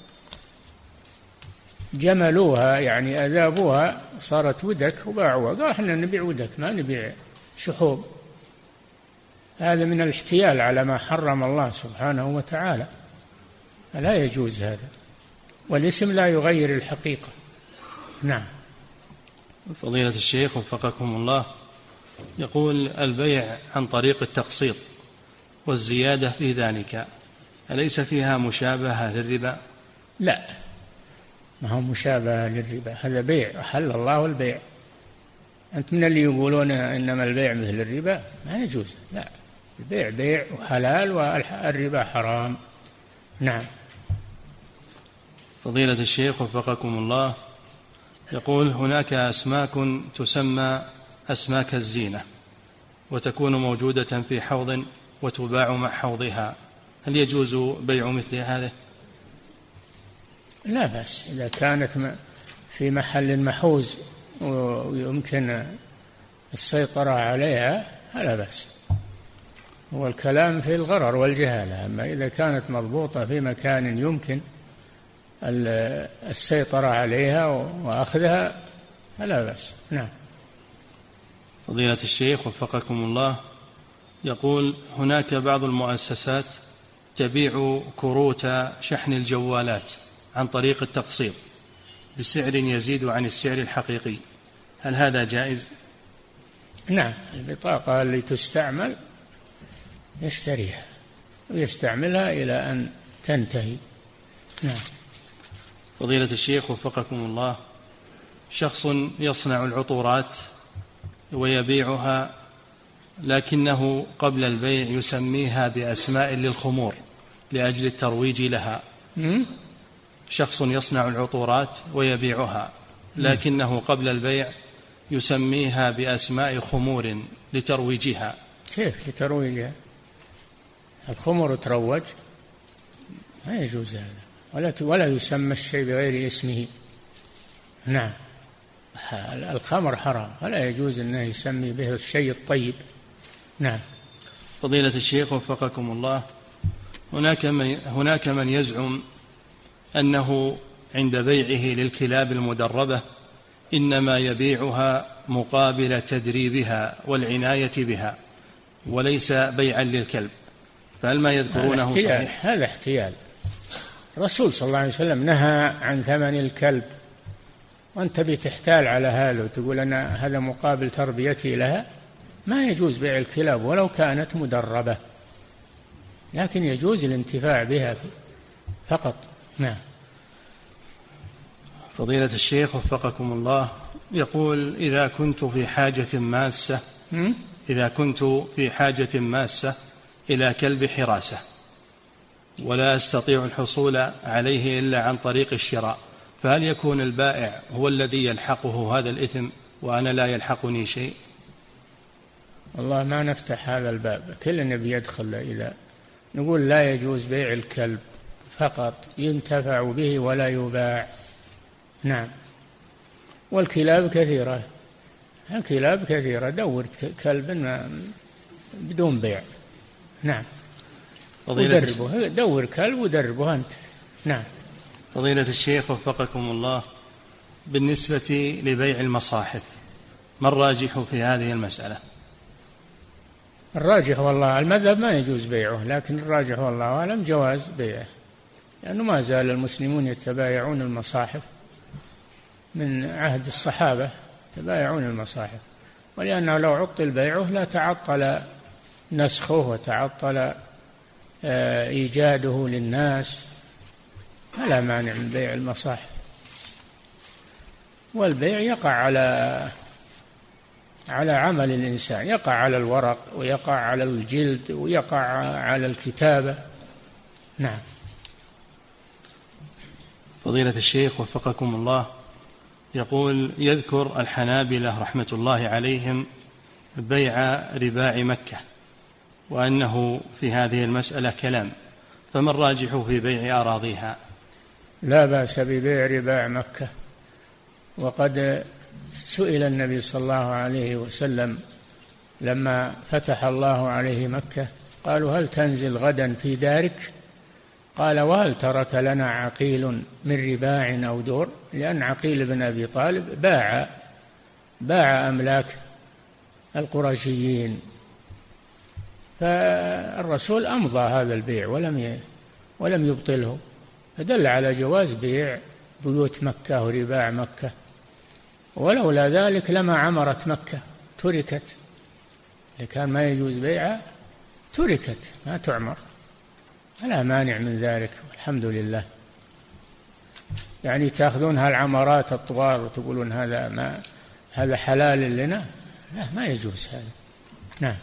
جملوها، يعني أذابوها، صارت ودك وباعوها، قالوا احنا نبيع ودك ما نبيع شحوم. هذا من الاحتيال على ما حرم الله سبحانه وتعالى، فلا يجوز هذا، والاسم لا يغير الحقيقة. نعم. فضيلة الشيخ وفقكم الله، يقول البيع عن طريق التقسيط والزيادة في ذلك أليس فيها مشابهة للربا؟ لا، ما هو مشابهة للربا، هذا بيع أحل الله البيع. أنت من اللي يقولون إنما البيع مثل الربا؟ ما يجوز، لا، البيع بيع وحلال والربا حرام. نعم. فضيلة الشيخ وفقكم الله، يقول هناك أسماك تسمى أسماك الزينة وتكون موجودة في حوض وتباع مع حوضها، هل يجوز بيع مثل هذا؟ لا بأس إذا كانت في محل محوز ويمكن السيطرة عليها فلا بأس، هو الكلام في الغرر والجهالة. أما إذا كانت مضبوطة في مكان يمكن السيطرة عليها وأخذها فلا بأس. نعم. فضيلة الشيخ وفقكم الله، يقول هناك بعض المؤسسات تبيع كروت شحن الجوالات عن طريق التقسيط بسعر يزيد عن السعر الحقيقي، هل هذا جائز؟ نعم، البطاقة اللي تستعمل يشتريها ويستعملها إلى أن تنتهي. نعم. فضيلة الشيخ وفقكم الله، شخص يصنع العطورات ويبيعها لكنه قبل البيع يسميها بأسماء للخمور لأجل الترويج لها. م? شخص يصنع العطورات ويبيعها لكنه قبل البيع يسميها بأسماء خمور لترويجها. كيف لترويجها؟ الخمر تروج؟ ما يجوز هذا، ولا ولا يسمى الشيء بغير اسمه. نعم. الخمر حرام، ولا يجوز أنه يسمي به الشيء الطيب. نعم. فضيلة الشيخ وفقكم الله، هناك من, هناك من يزعم أنه عند بيعه للكلاب المدربة إنما يبيعها مقابل تدريبها والعناية بها وليس بيعا للكلب، فهل ما يذكرونه هذا صحيح؟ هذا احتيال. الرسول صلى الله عليه وسلم نهى عن ثمن الكلب، وأنت بتحتال على هذا وتقول أنا هذا مقابل تربيتي لها. ما يجوز بيع الكلاب ولو كانت مدربة، لكن يجوز الانتفاع بها فقط. نعم. فضيلة الشيخ وفقكم الله، يقول إذا كنت في حاجة ماسة إذا كنت في حاجة ماسة إلى كلب حراسة ولا أستطيع الحصول عليه إلا عن طريق الشراء، فهل يكون البائع هو الذي يلحقه هذا الإثم وأنا لا يلحقني شيء؟ والله ما نفتح هذا الباب، كلنا بيدخل. إذا نقول لا يجوز بيع الكلب فقط، ينتفع به ولا يباع. نعم. والكلاب كثيرة، الكلاب كثيرة، دور كلب بدون بيع. نعم. ودربه، دور كلب ودربه أنت. نعم. فضيلة الشيخ وفقكم الله، بالنسبة لبيع المصاحف ما الراجح في هذه المسألة؟ الراجح والله المذهب ما يجوز بيعه، لكن الراجح والله أعلم جواز بيعه، لأنه ما زال المسلمون يتبايعون المصاحف من عهد الصحابة، يتبايعون المصاحف، ولأنه لو عطل بيعه لا تعطل نسخه وتعطل إيجاده للناس، فلا مانع من بيع المصاحف. والبيع يقع على على عمل الإنسان، يقع على الورق ويقع على الجلد ويقع على الكتابة. نعم. فضيلة الشيخ وفقكم الله، يقول يذكر الحنابلة رحمة الله عليهم بيع رباع مكة وأنه في هذه المسألة كلام، فما الراجح في بيع أراضيها؟ لا بأس ببيع رباع مكة، وقد سئل النبي صلى الله عليه وسلم لما فتح الله عليه مكة، قالوا هل تنزل غدا في دارك؟ قال وهل ترك لنا عقيل من رباع أو دور؟ لأن عقيل بن أبي طالب باع باع أملاك القرشيين، فالرسول أمضى هذا البيع ولم ولم يبطله، فدل على جواز بيع بيوت مكة ورباع مكة، ولولا ذلك لما عمرت مكة، تركت، لكان ما يجوز بيعها تركت ما تعمر، فلا مانع من ذلك، الحمد لله. يعني تأخذون هالعمرات الطوال وتقولون هذا ما هذا حلال لنا؟ لا، ما يجوز هذا. نعم.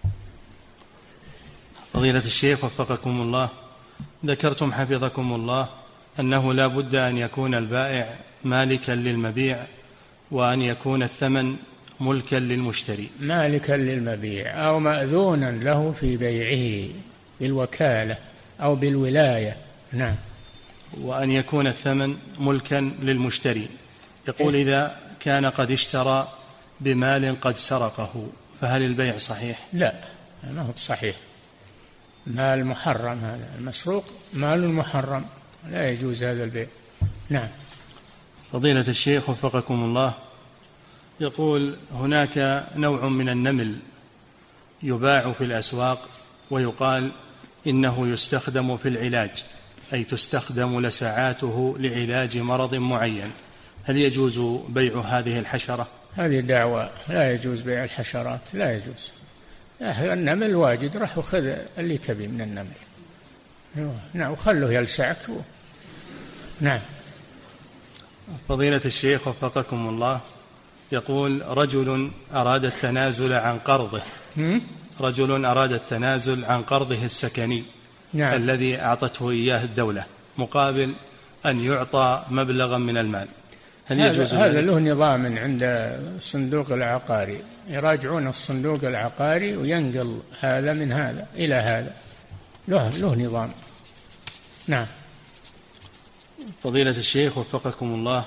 فضيلة الشيخ وفقكم الله، ذكرتم حفظكم الله أنه لا بد أن يكون البائع مالكا للمبيع وأن يكون الثمن ملكا للمشتري. مالكا للمبيع أو مأذونا له في بيعه بالوكالة أو بالولاية. نعم. وأن يكون الثمن ملكا للمشتري. يقول إذا كان قد اشترى بمال قد سرقه فهل البيع صحيح؟ لا، ما هو صحيح، مال محرم، هذا المسروق مال محرم، لا يجوز هذا البيع. نعم. فضيلة الشيخ وفقكم الله، يقول هناك نوع من النمل يباع في الأسواق ويقال إنه يستخدم في العلاج، أي تستخدم لسعاته لعلاج مرض معين، هل يجوز بيع هذه الحشرة؟ هذه دعوة، لا يجوز بيع الحشرات، لا يجوز. النمل واجد، راح وخذ اللي تبي من النمل. نعم، وخله يلسعك. نعم. فضيلة الشيخ وفقكم الله، يقول رجل أراد التنازل عن قرضه رجل أراد التنازل عن قرضه السكني. نعم. الذي أعطته إياه الدولة مقابل أن يعطى مبلغا من المال، هل يجوز؟ هذا له نظام عند الصندوق العقاري، يراجعون الصندوق العقاري وينقل هذا من هذا إلى هذا، له, له نظام. نعم. فضيلة الشيخ وفقكم الله،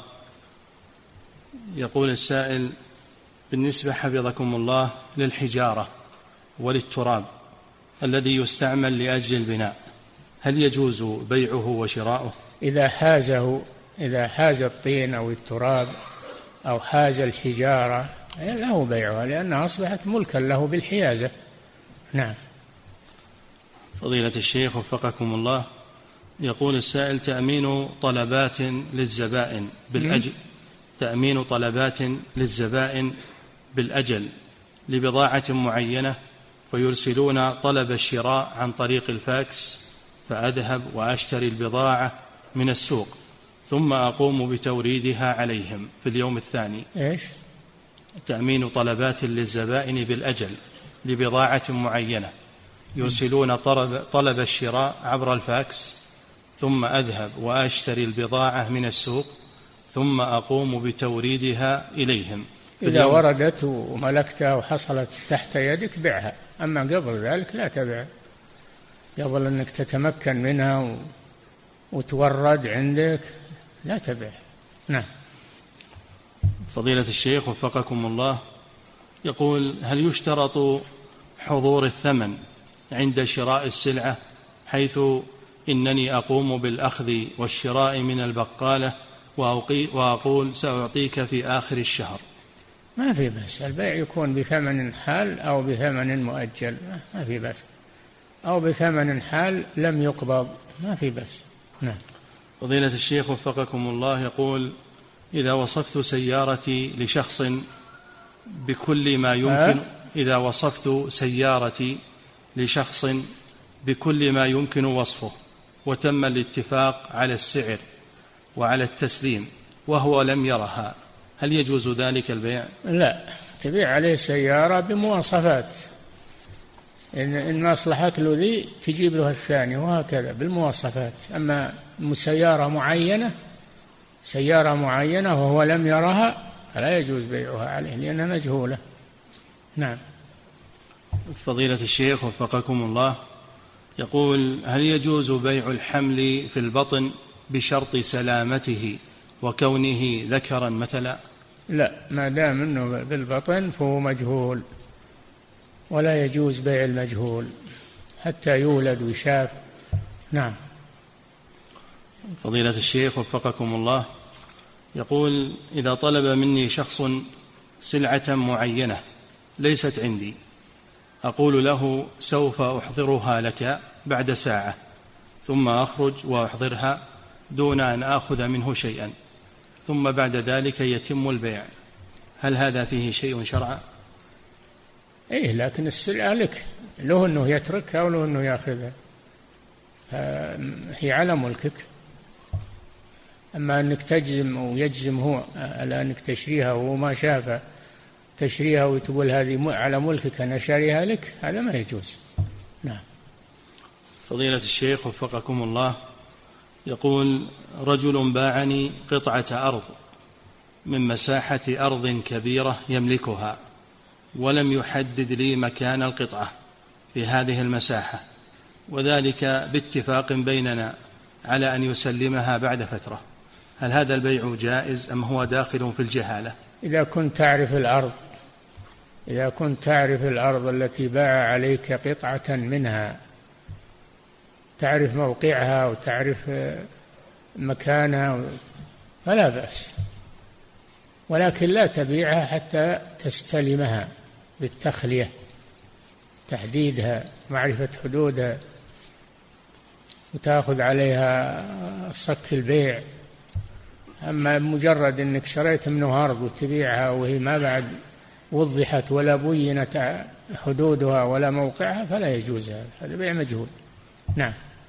يقول السائل بالنسبة حفظكم الله للحجارة وللتراب الذي يستعمل لأجل البناء، هل يجوز بيعه وشراؤه؟ إذا حازه إذا حاز الطين أو التراب أو حاز الحجارة له بيعها، لأنها أصبحت ملكا له بالحيازة. نعم. فضيلة الشيخ وفقكم الله، يقول السائل: تأمين طلبات للزبائن بالأجل تأمين طلبات للزبائن بالأجل لبضاعة معينة، فيرسلون طلب الشراء عن طريق الفاكس، فأذهب وأشتري البضاعة من السوق ثم أقوم بتوريدها عليهم في اليوم الثاني. إيش؟ تأمين طلبات للزبائن بالأجل لبضاعة معينة، يرسلون طلب, طلب الشراء عبر الفاكس، ثم أذهب وأشتري البضاعة من السوق ثم أقوم بتوريدها إليهم. إذا وردت وملكتها وحصلت تحت يدك بعها، أما قبل ذلك لا تبع، قبل أنك تتمكن منها وتورد عندك لا تبع. نعم. فضيلة الشيخ وفقكم الله، يقول: هل يشترط حضور الثمن عند شراء السلعة، حيث إنني أقوم بالأخذ والشراء من البقالة وأقول سأعطيك في آخر الشهر؟ ما في بأس، البيع يكون بثمن حال أو بثمن مؤجل، ما في بأس، أو بثمن حال لم يقبض، ما في بأس. نعم. فضيلة الشيخ وفقكم الله، يقول: إذا وصفت سيارتي لشخص بكل ما يمكن إذا وصفت سيارتي لشخص بكل ما يمكن وصفه، وتم الاتفاق على السعر وعلى التسليم وهو لم يرها، هل يجوز ذلك البيع؟ لا، تبيع عليه سيارة بمواصفات، إن, إن مصلحت له ذي تجيب له الثاني، وهكذا بالمواصفات. أما سيارة معينة سيارة معينة وهو لم يرها فلا يجوز بيعها عليه لأنها مجهولة. نعم. فضيلة الشيخ وفقكم الله، يقول: هل يجوز بيع الحمل في البطن بشرط سلامته وكونه ذكرا مثلا؟ لا، ما دام أنه بالبطن فهو مجهول، ولا يجوز بيع المجهول حتى يولد ويشاف. نعم. فضيلة الشيخ وفقكم الله، يقول: إذا طلب مني شخص سلعة معينة ليست عندي، أقول له سوف أحضرها لك بعد ساعة، ثم أخرج وأحضرها دون أن آخذ منه شيئا، ثم بعد ذلك يتم البيع، هل هذا فيه شيء شرعا؟ إيه، لكن السلعة لك، له أنه يتركها وله أنه يأخذها، هي على ملكك. أما أنك تجزم ويجزم هو على أنك تشريها وهو ما شافها تشريها وتقول هذه على ملكك أنا شاريها لك، هذا ما يجوز. نعم. فضيلة الشيخ وفقكم الله، يقول: رجل باعني قطعة أرض من مساحة أرض كبيرة يملكها، ولم يحدد لي مكان القطعة في هذه المساحة، وذلك باتفاق بيننا على أن يسلمها بعد فترة، هل هذا البيع جائز أم هو داخل في الجهالة؟ إذا كنت تعرف الأرض إذا كنت تعرف الأرض التي باع عليك قطعة منها، تعرف موقعها وتعرف مكانها، فلا بأس، ولكن لا تبيعها حتى تستلمها بالتخلية، تحديدها، معرفة حدودها، وتأخذ عليها صك البيع. أما مجرد أنك شريت منه أرض وتبيعها وهي ما بعد وضحت ولا بينت حدودها ولا موقعها فلا يجوز، هذا بيع مجهول. نعم.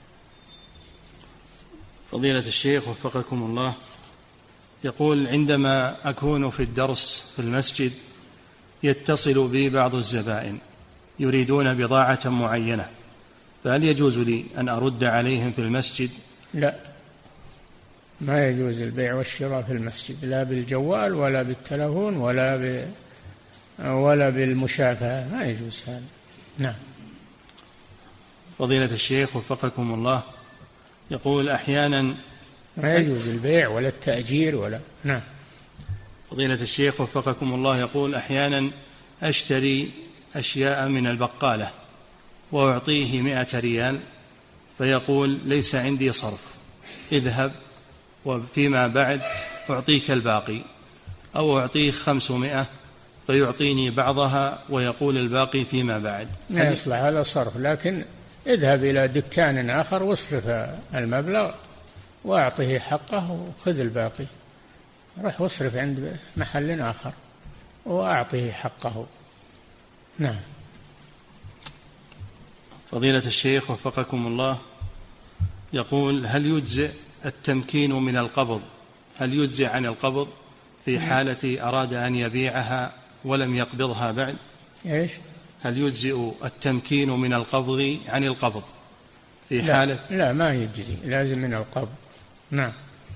فضيلة الشيخ وفقكم الله، يقول: عندما أكون في الدرس في المسجد يتصل بي بعض الزبائن يريدون بضاعة معينة، فهل يجوز لي أن أرد عليهم في المسجد؟ لا، ما يجوز البيع والشراء في المسجد، لا بالجوال ولا بالتلفون ولا ب... ولا بالمشافهة، ما يجوز هذا. نعم. فضيلة الشيخ وفقكم الله، يقول: أحيانا ما يجوز البيع ولا التأجير ولا. نعم. فضيلة الشيخ وفقكم الله، يقول: أحيانا أشتري أشياء من البقالة وأعطيه مئة ريال، فيقول: ليس عندي صرف، اذهب وفيما بعد أعطيك الباقي، أو أعطيه خمسمائة فيعطيني بعضها ويقول الباقي فيما بعد. لا يصلح هذا صرف، لكن اذهب إلى دكان آخر واصرف المبلغ وأعطه حقه وخذ الباقي. روح واصرف عند محل آخر وأعطه حقه. نعم. فضيلة الشيخ وفقكم الله، يقول: هل يجزئ التمكين من القبض هل يجزئ عن القبض في حالة أراد أن يبيعها ولم يقبضها بعد؟ إيش؟ هل يجزئ التمكين من القبض عن القبض في لا حالة؟ لا، ما يجزي، لازم من القبض. نعم.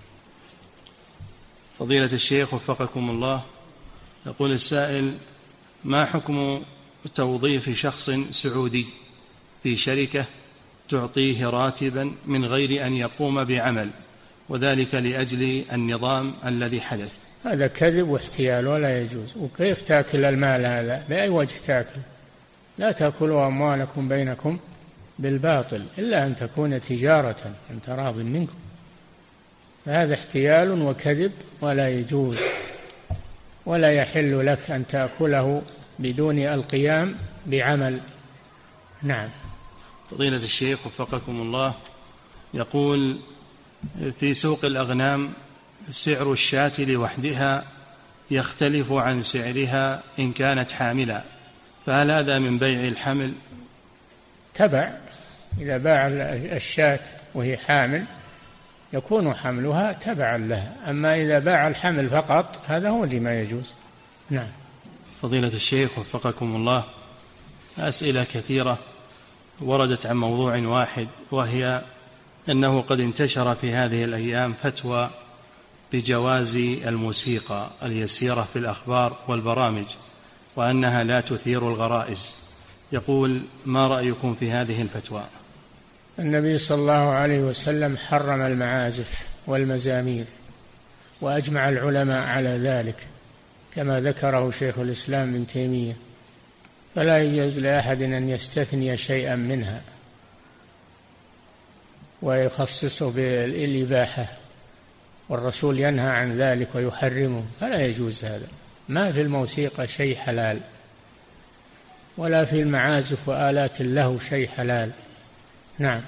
فضيلة الشيخ وفقكم الله، يقول السائل: ما حكم توظيف شخص سعودي في شركة تعطيه راتبا من غير أن يقوم بعمل، وذلك لأجل النظام الذي حدث؟ هذا كذب واحتيال ولا يجوز. وكيف تأكل المال هذا؟ بأي وجه تأكل؟ لا تأكلوا أموالكم بينكم بالباطل إلا أن تكون تجارة عن تراض منكم. هذا احتيال وكذب ولا يجوز، ولا يحل لك أن تأكله بدون القيام بعمل. نعم. فضيلة الشيخ وفقكم الله، يقول: في سوق الأغنام سعر الشاة لوحدها يختلف عن سعرها إن كانت حاملة، فهل هذا من بيع الحمل؟ تبع. إذا باع الشاة وهي حامل يكون حملها تبعا لها، أما إذا باع الحمل فقط هذا هو اللي ما يجوز. نعم. فضيلة الشيخ وفقكم الله، أسئلة كثيرة وردت عن موضوع واحد، وهي أنه قد انتشر في هذه الأيام فتوى بجواز الموسيقى اليسيرة في الأخبار والبرامج، وأنها لا تثير الغرائز. يقول: ما رأيكم في هذه الفتوى؟ النبي صلى الله عليه وسلم حرم المعازف والمزامير، وأجمع العلماء على ذلك كما ذكره شيخ الإسلام ابن تيمية، فلا يجوز لأحد أن يستثني شيئا منها ويخصصه بالإباحة، والرسول ينهى عن ذلك ويحرمه، فلا يجوز هذا. ما في الموسيقى شيء حلال، ولا في المعازف وآلات اللهو شيء حلال. نعم.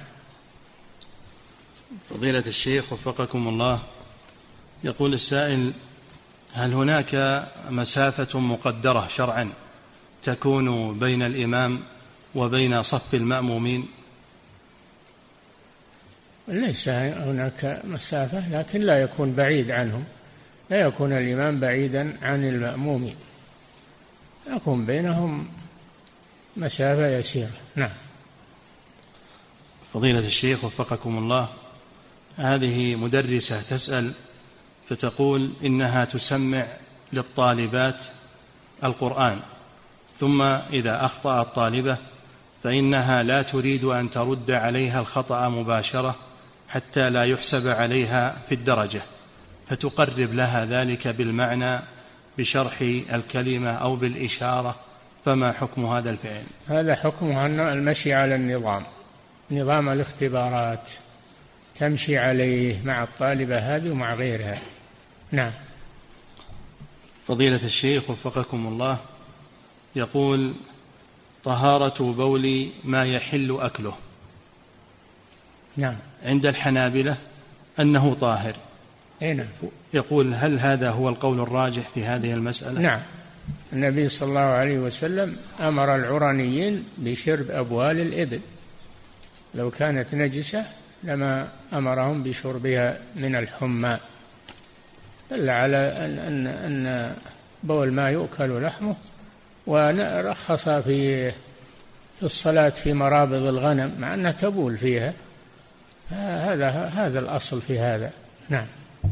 فضيلة الشيخ وفقكم الله، يقول السائل: هل هناك مسافة مقدرة شرعا تكون بين الإمام وبين صف المأمومين؟ ليس هناك مسافة، لكن لا يكون بعيد عنهم، لا يكون الإمام بعيدا عن المأمومين، يكون بينهم مسافة يسيرة. نعم. فضيلة الشيخ وفقكم الله، هذه مدرسة تسأل فتقول إنها تسمع للطالبات القرآن، ثم إذا أخطأ الطالبة فإنها لا تريد أن ترد عليها الخطأ مباشرة حتى لا يحسب عليها في الدرجة، فتقرب لها ذلك بالمعنى بشرح الكلمة أو بالإشارة، فما حكم هذا الفعل؟ هذا حكمه أن المشي على النظام، نظام الاختبارات، تمشي عليه مع الطالبة هذه ومع غيرها. نعم. فضيلة الشيخ وفقكم الله، يقول: طهارة بول ما يحل أكله. نعم. عند الحنابلة أنه طاهر. نعم. يقول: هل هذا هو القول الراجح في هذه المسألة؟ نعم. النبي صلى الله عليه وسلم أمر العرنيين بشرب أبوال الإبل، لو كانت نجسة لما أمرهم بشربها من الحمى، دل على أن, أن, أن بول ما يؤكل لحمه. ورخص في في الصلاة في مرابض الغنم مع أنها تبول فيها، هذا هذا الأصل في هذا. نعم.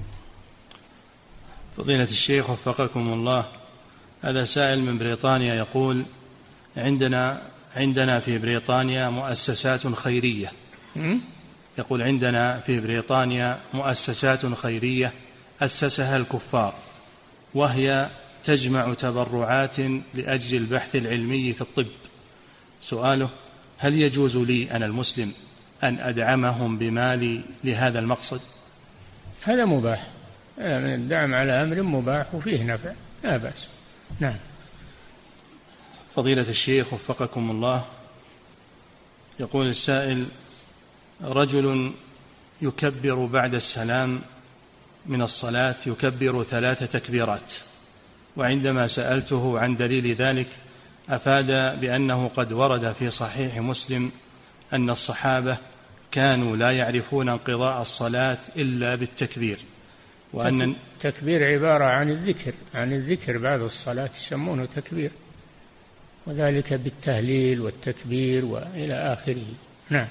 فضيلة الشيخ وفقكم الله، هذا سائل من بريطانيا يقول: عندنا عندنا في بريطانيا مؤسسات خيرية. يقول: عندنا في بريطانيا مؤسسات خيرية أسسها الكفار، وهي تجمع تبرعات لأجل البحث العلمي في الطب. سؤاله: هل يجوز لي أنا المسلم أن أدعمهم بمالي لهذا المقصد؟ هذا مباح، هذا من الدعم على أمر مباح وفيه نفع، لا بأس. نعم. فضيلة الشيخ وفقكم الله، يقول السائل: رجل يكبر بعد السلام من الصلاة يكبر ثلاث تكبيرات، وعندما سألته عن دليل ذلك أفاد بأنه قد ورد في صحيح مسلم أن الصحابة كانوا لا يعرفون انقضاء الصلاة إلا بالتكبير، وأن التكبير عبارة عن الذكر عن الذكر بعد الصلاة يسمونه تكبير، وذلك بالتهليل والتكبير وإلى آخره. نعم.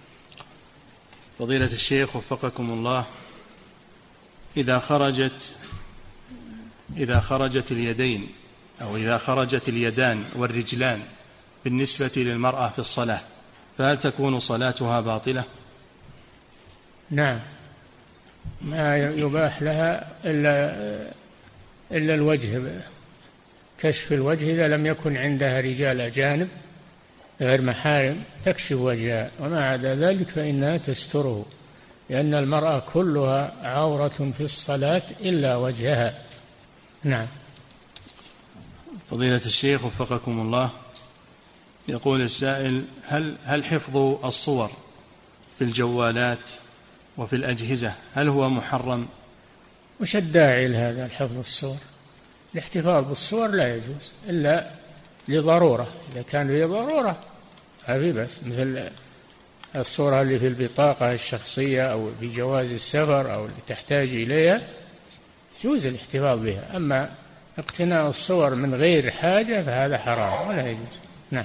فضيلة الشيخ وفقكم الله، إذا خرجت إذا خرجت اليدين أو إذا خرجت اليدان والرجلان بالنسبة للمرأة في الصلاة فهل تكون صلاتها باطلة؟ نعم، ما يباح لها إلا إلا الوجه، كشف الوجه إذا لم يكن عندها رجال أجانب غير محارم تكشف وجهها، وما عدا ذلك فإنها تستره، لأن المرأة كلها عورة في الصلاة إلا وجهها. نعم. فضيلة الشيخ وفقكم الله، يقول السائل: هل هل حفظ الصور في الجوالات وفي الأجهزة هل هو محرم؟ وش الداعي لهذا الحفظ الصور؟ الاحتفاظ بالصور لا يجوز إلا لضرورة، إذا كان لضرورة هذه بس، مثل الصورة اللي في البطاقة الشخصية أو في جواز السفر أو اللي تحتاج إليها يجوز الاحتفاظ بها، أما اقتناء الصور من غير حاجة فهذا حرام ولا يجوز. نعم.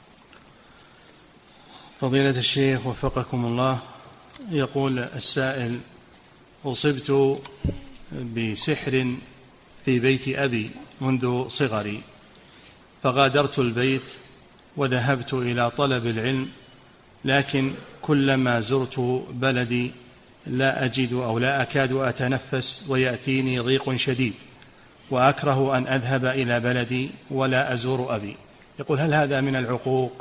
فضيلة الشيخ وفقكم الله، يقول السائل: أصبت بسحر في بيت أبي منذ صغري، فغادرت البيت وذهبت إلى طلب العلم، لكن كلما زرت بلدي لا أجد أو لا أكاد أتنفس ويأتيني ضيق شديد، وأكره أن أذهب إلى بلدي ولا أزور أبي. يقول: هل هذا من العقوق؟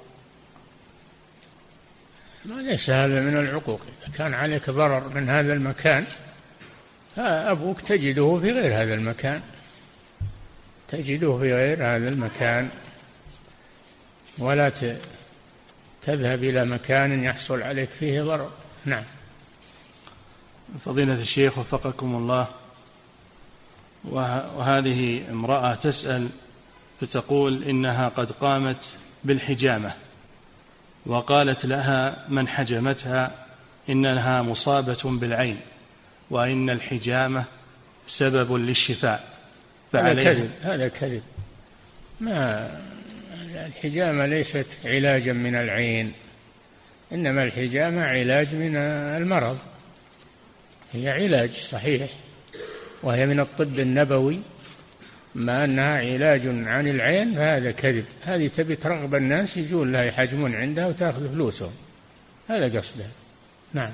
ما ليس هذا من العقوق، إذا كان عليك ضرر من هذا المكان فأبوك تجده في غير هذا المكان، تجده في غير هذا المكان، ولا تذهب إلى مكان يحصل عليك فيه ضرر. نعم. فضيلة الشيخ وفقكم الله، وهذه امرأة تسأل فتقول إنها قد قامت بالحجامة، وقالت لها من حجمتها إنها مصابة بالعين وإن الحجامة سبب للشفاء، هذا كذب، هذا كذب. ما الحجامة ليست علاجا من العين، إنما الحجامة علاج من المرض، هي علاج صحيح وهي من الطب النبوي، ما أنها علاج عن العين فهذا كذب. هذه تبي ترغب الناس يجون لها يحجمون عندها وتأخذ فلوسهم، هذا قصدها. نعم.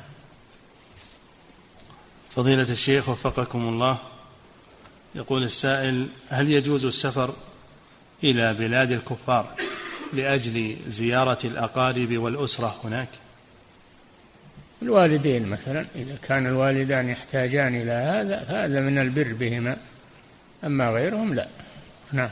فضيلة الشيخ وفقكم الله، يقول السائل: هل يجوز السفر إلى بلاد الكفار لأجل زيارة الأقارب والأسرة هناك؟ الوالدين مثلا، إذا كان الوالدان يحتاجان إلى هذا فهذا من البر بهما، أما غيرهم لا. نعم.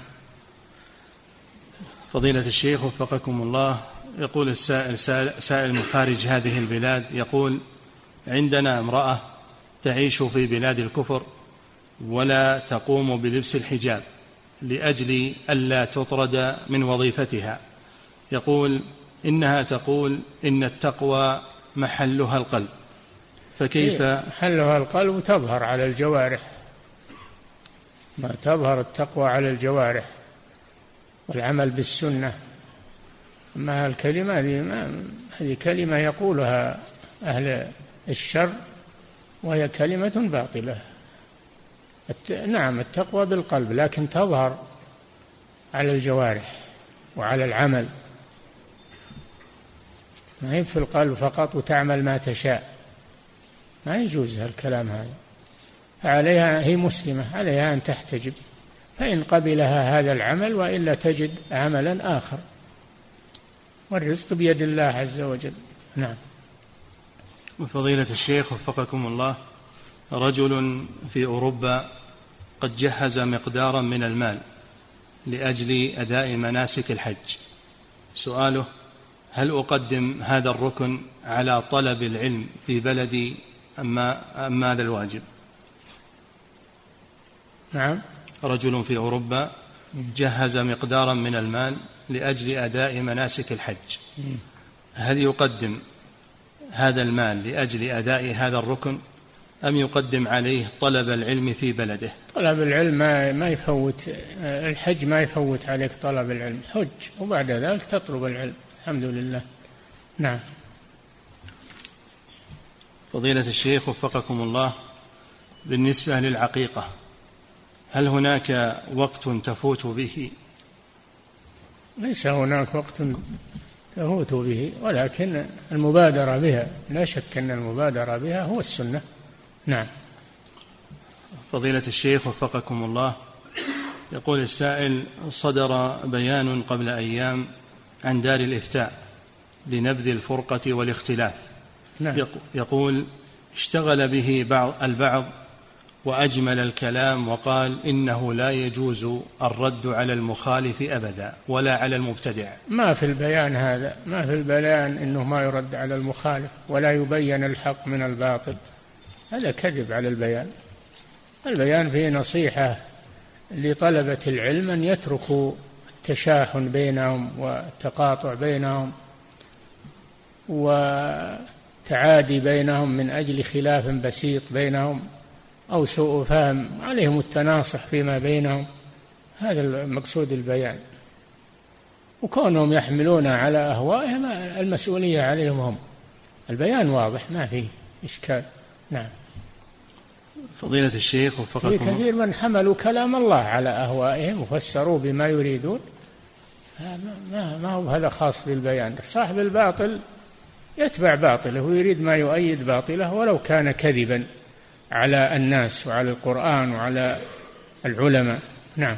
فضيلة الشيخ وفقكم الله، يقول السائل سائل من خارج هذه البلاد، يقول: عندنا امرأة تعيش في بلاد الكفر ولا تقوم بلبس الحجاب لأجل ألا تطرد من وظيفتها، يقول إنها تقول إن التقوى محلها القلب، فكيف؟ محلها القلب تظهر على الجوارح، ما تظهر التقوى على الجوارح والعمل بالسنة. أما الكلمة هذه هذه كلمة يقولها أهل الشر وهي كلمة باطلة. نعم التقوى بالقلب لكن تظهر على الجوارح وعلى العمل، ما هي في القلب فقط وتعمل ما تشاء، ما يجوز هالكلام هذا. فعليها، هي مسلمة، عليها أن تحتجب، فإن قبلها هذا العمل وإلا تجد عملا آخر، والرزق بيد الله عز وجل. نعم. وفضيلة الشيخ وفقكم الله، رجل في أوروبا قد جهز مقدارا من المال لأجل أداء مناسك الحج، سؤاله: هل أقدم هذا الركن على طلب العلم في بلدي أم ماذا الواجب؟ نعم. رجل في أوروبا جهز مقدارا من المال لأجل أداء مناسك الحج، هل يقدم هذا المال لأجل أداء هذا الركن أم يقدم عليه طلب العلم في بلده؟ طلب العلم ما يفوت الحج، ما يفوت عليك طلب العلم، حج وبعد ذلك تطلب العلم. الحمد لله. نعم. فضيلة الشيخ وفقكم الله، بالنسبة للعقيقة هل هناك وقت تفوت به؟ ليس هناك وقت تفوت به، ولكن المبادرة بها، لا شك أن المبادرة بها هو السنة. نعم. فضيلة الشيخ وفقكم الله، يقول السائل: صدر بيان قبل أيام عن دار الإفتاء لنبذ الفرقة والاختلاف. نعم. يقول: اشتغل به بعض البعض وأجمل الكلام وقال إنه لا يجوز الرد على المخالف أبدا ولا على المبتدع. ما في البيان هذا، ما في البيان إنه ما يرد على المخالف ولا يبين الحق من الباطل، هذا كذب على البيان. البيان فيه نصيحة لطلبة العلم أن يتركوا التشاحن بينهم والتقاطع بينهم وتعادي بينهم من أجل خلاف بسيط بينهم أو سوء فهم، عليهم التناصح فيما بينهم، هذا المقصود البيان. وكونهم يحملون على أهوائهم المسؤولية عليهم هم، البيان واضح ما فيه إشكال. نعم. فضيلة الشيخ وفقكم، في كثير من حملوا كلام الله على أهوائهم وفسروا بما يريدون، ما, ما هو هذا خاص بالبيان. صاحب الباطل يتبع باطله ويريد ما يؤيد باطله ولو كان كذبا على الناس وعلى القرآن وعلى العلماء. نعم.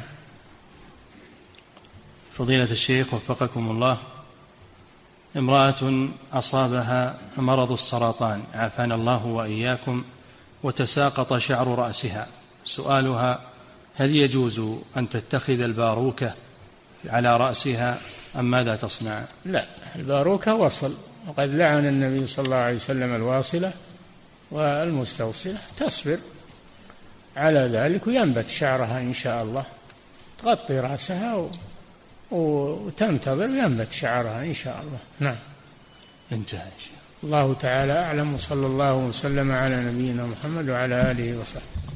فضيلة الشيخ وفقكم الله، امرأة أصابها مرض السرطان عافانا الله وإياكم وتساقط شعر رأسها، سؤالها: هل يجوز أن تتخذ الباروكة على رأسها أم ماذا تصنع؟ لا، الباروكة وصل، وقد لعن النبي صلى الله عليه وسلم الواصلة والمستوصلة. تصبر على ذلك وينبت شعرها إن شاء الله، تغطي رأسها وتنتظر وينبت شعرها إن شاء الله. نعم. انتهى. الله تعالى أعلم، وصلى الله وسلم على نبينا محمد وعلى آله وصحبه.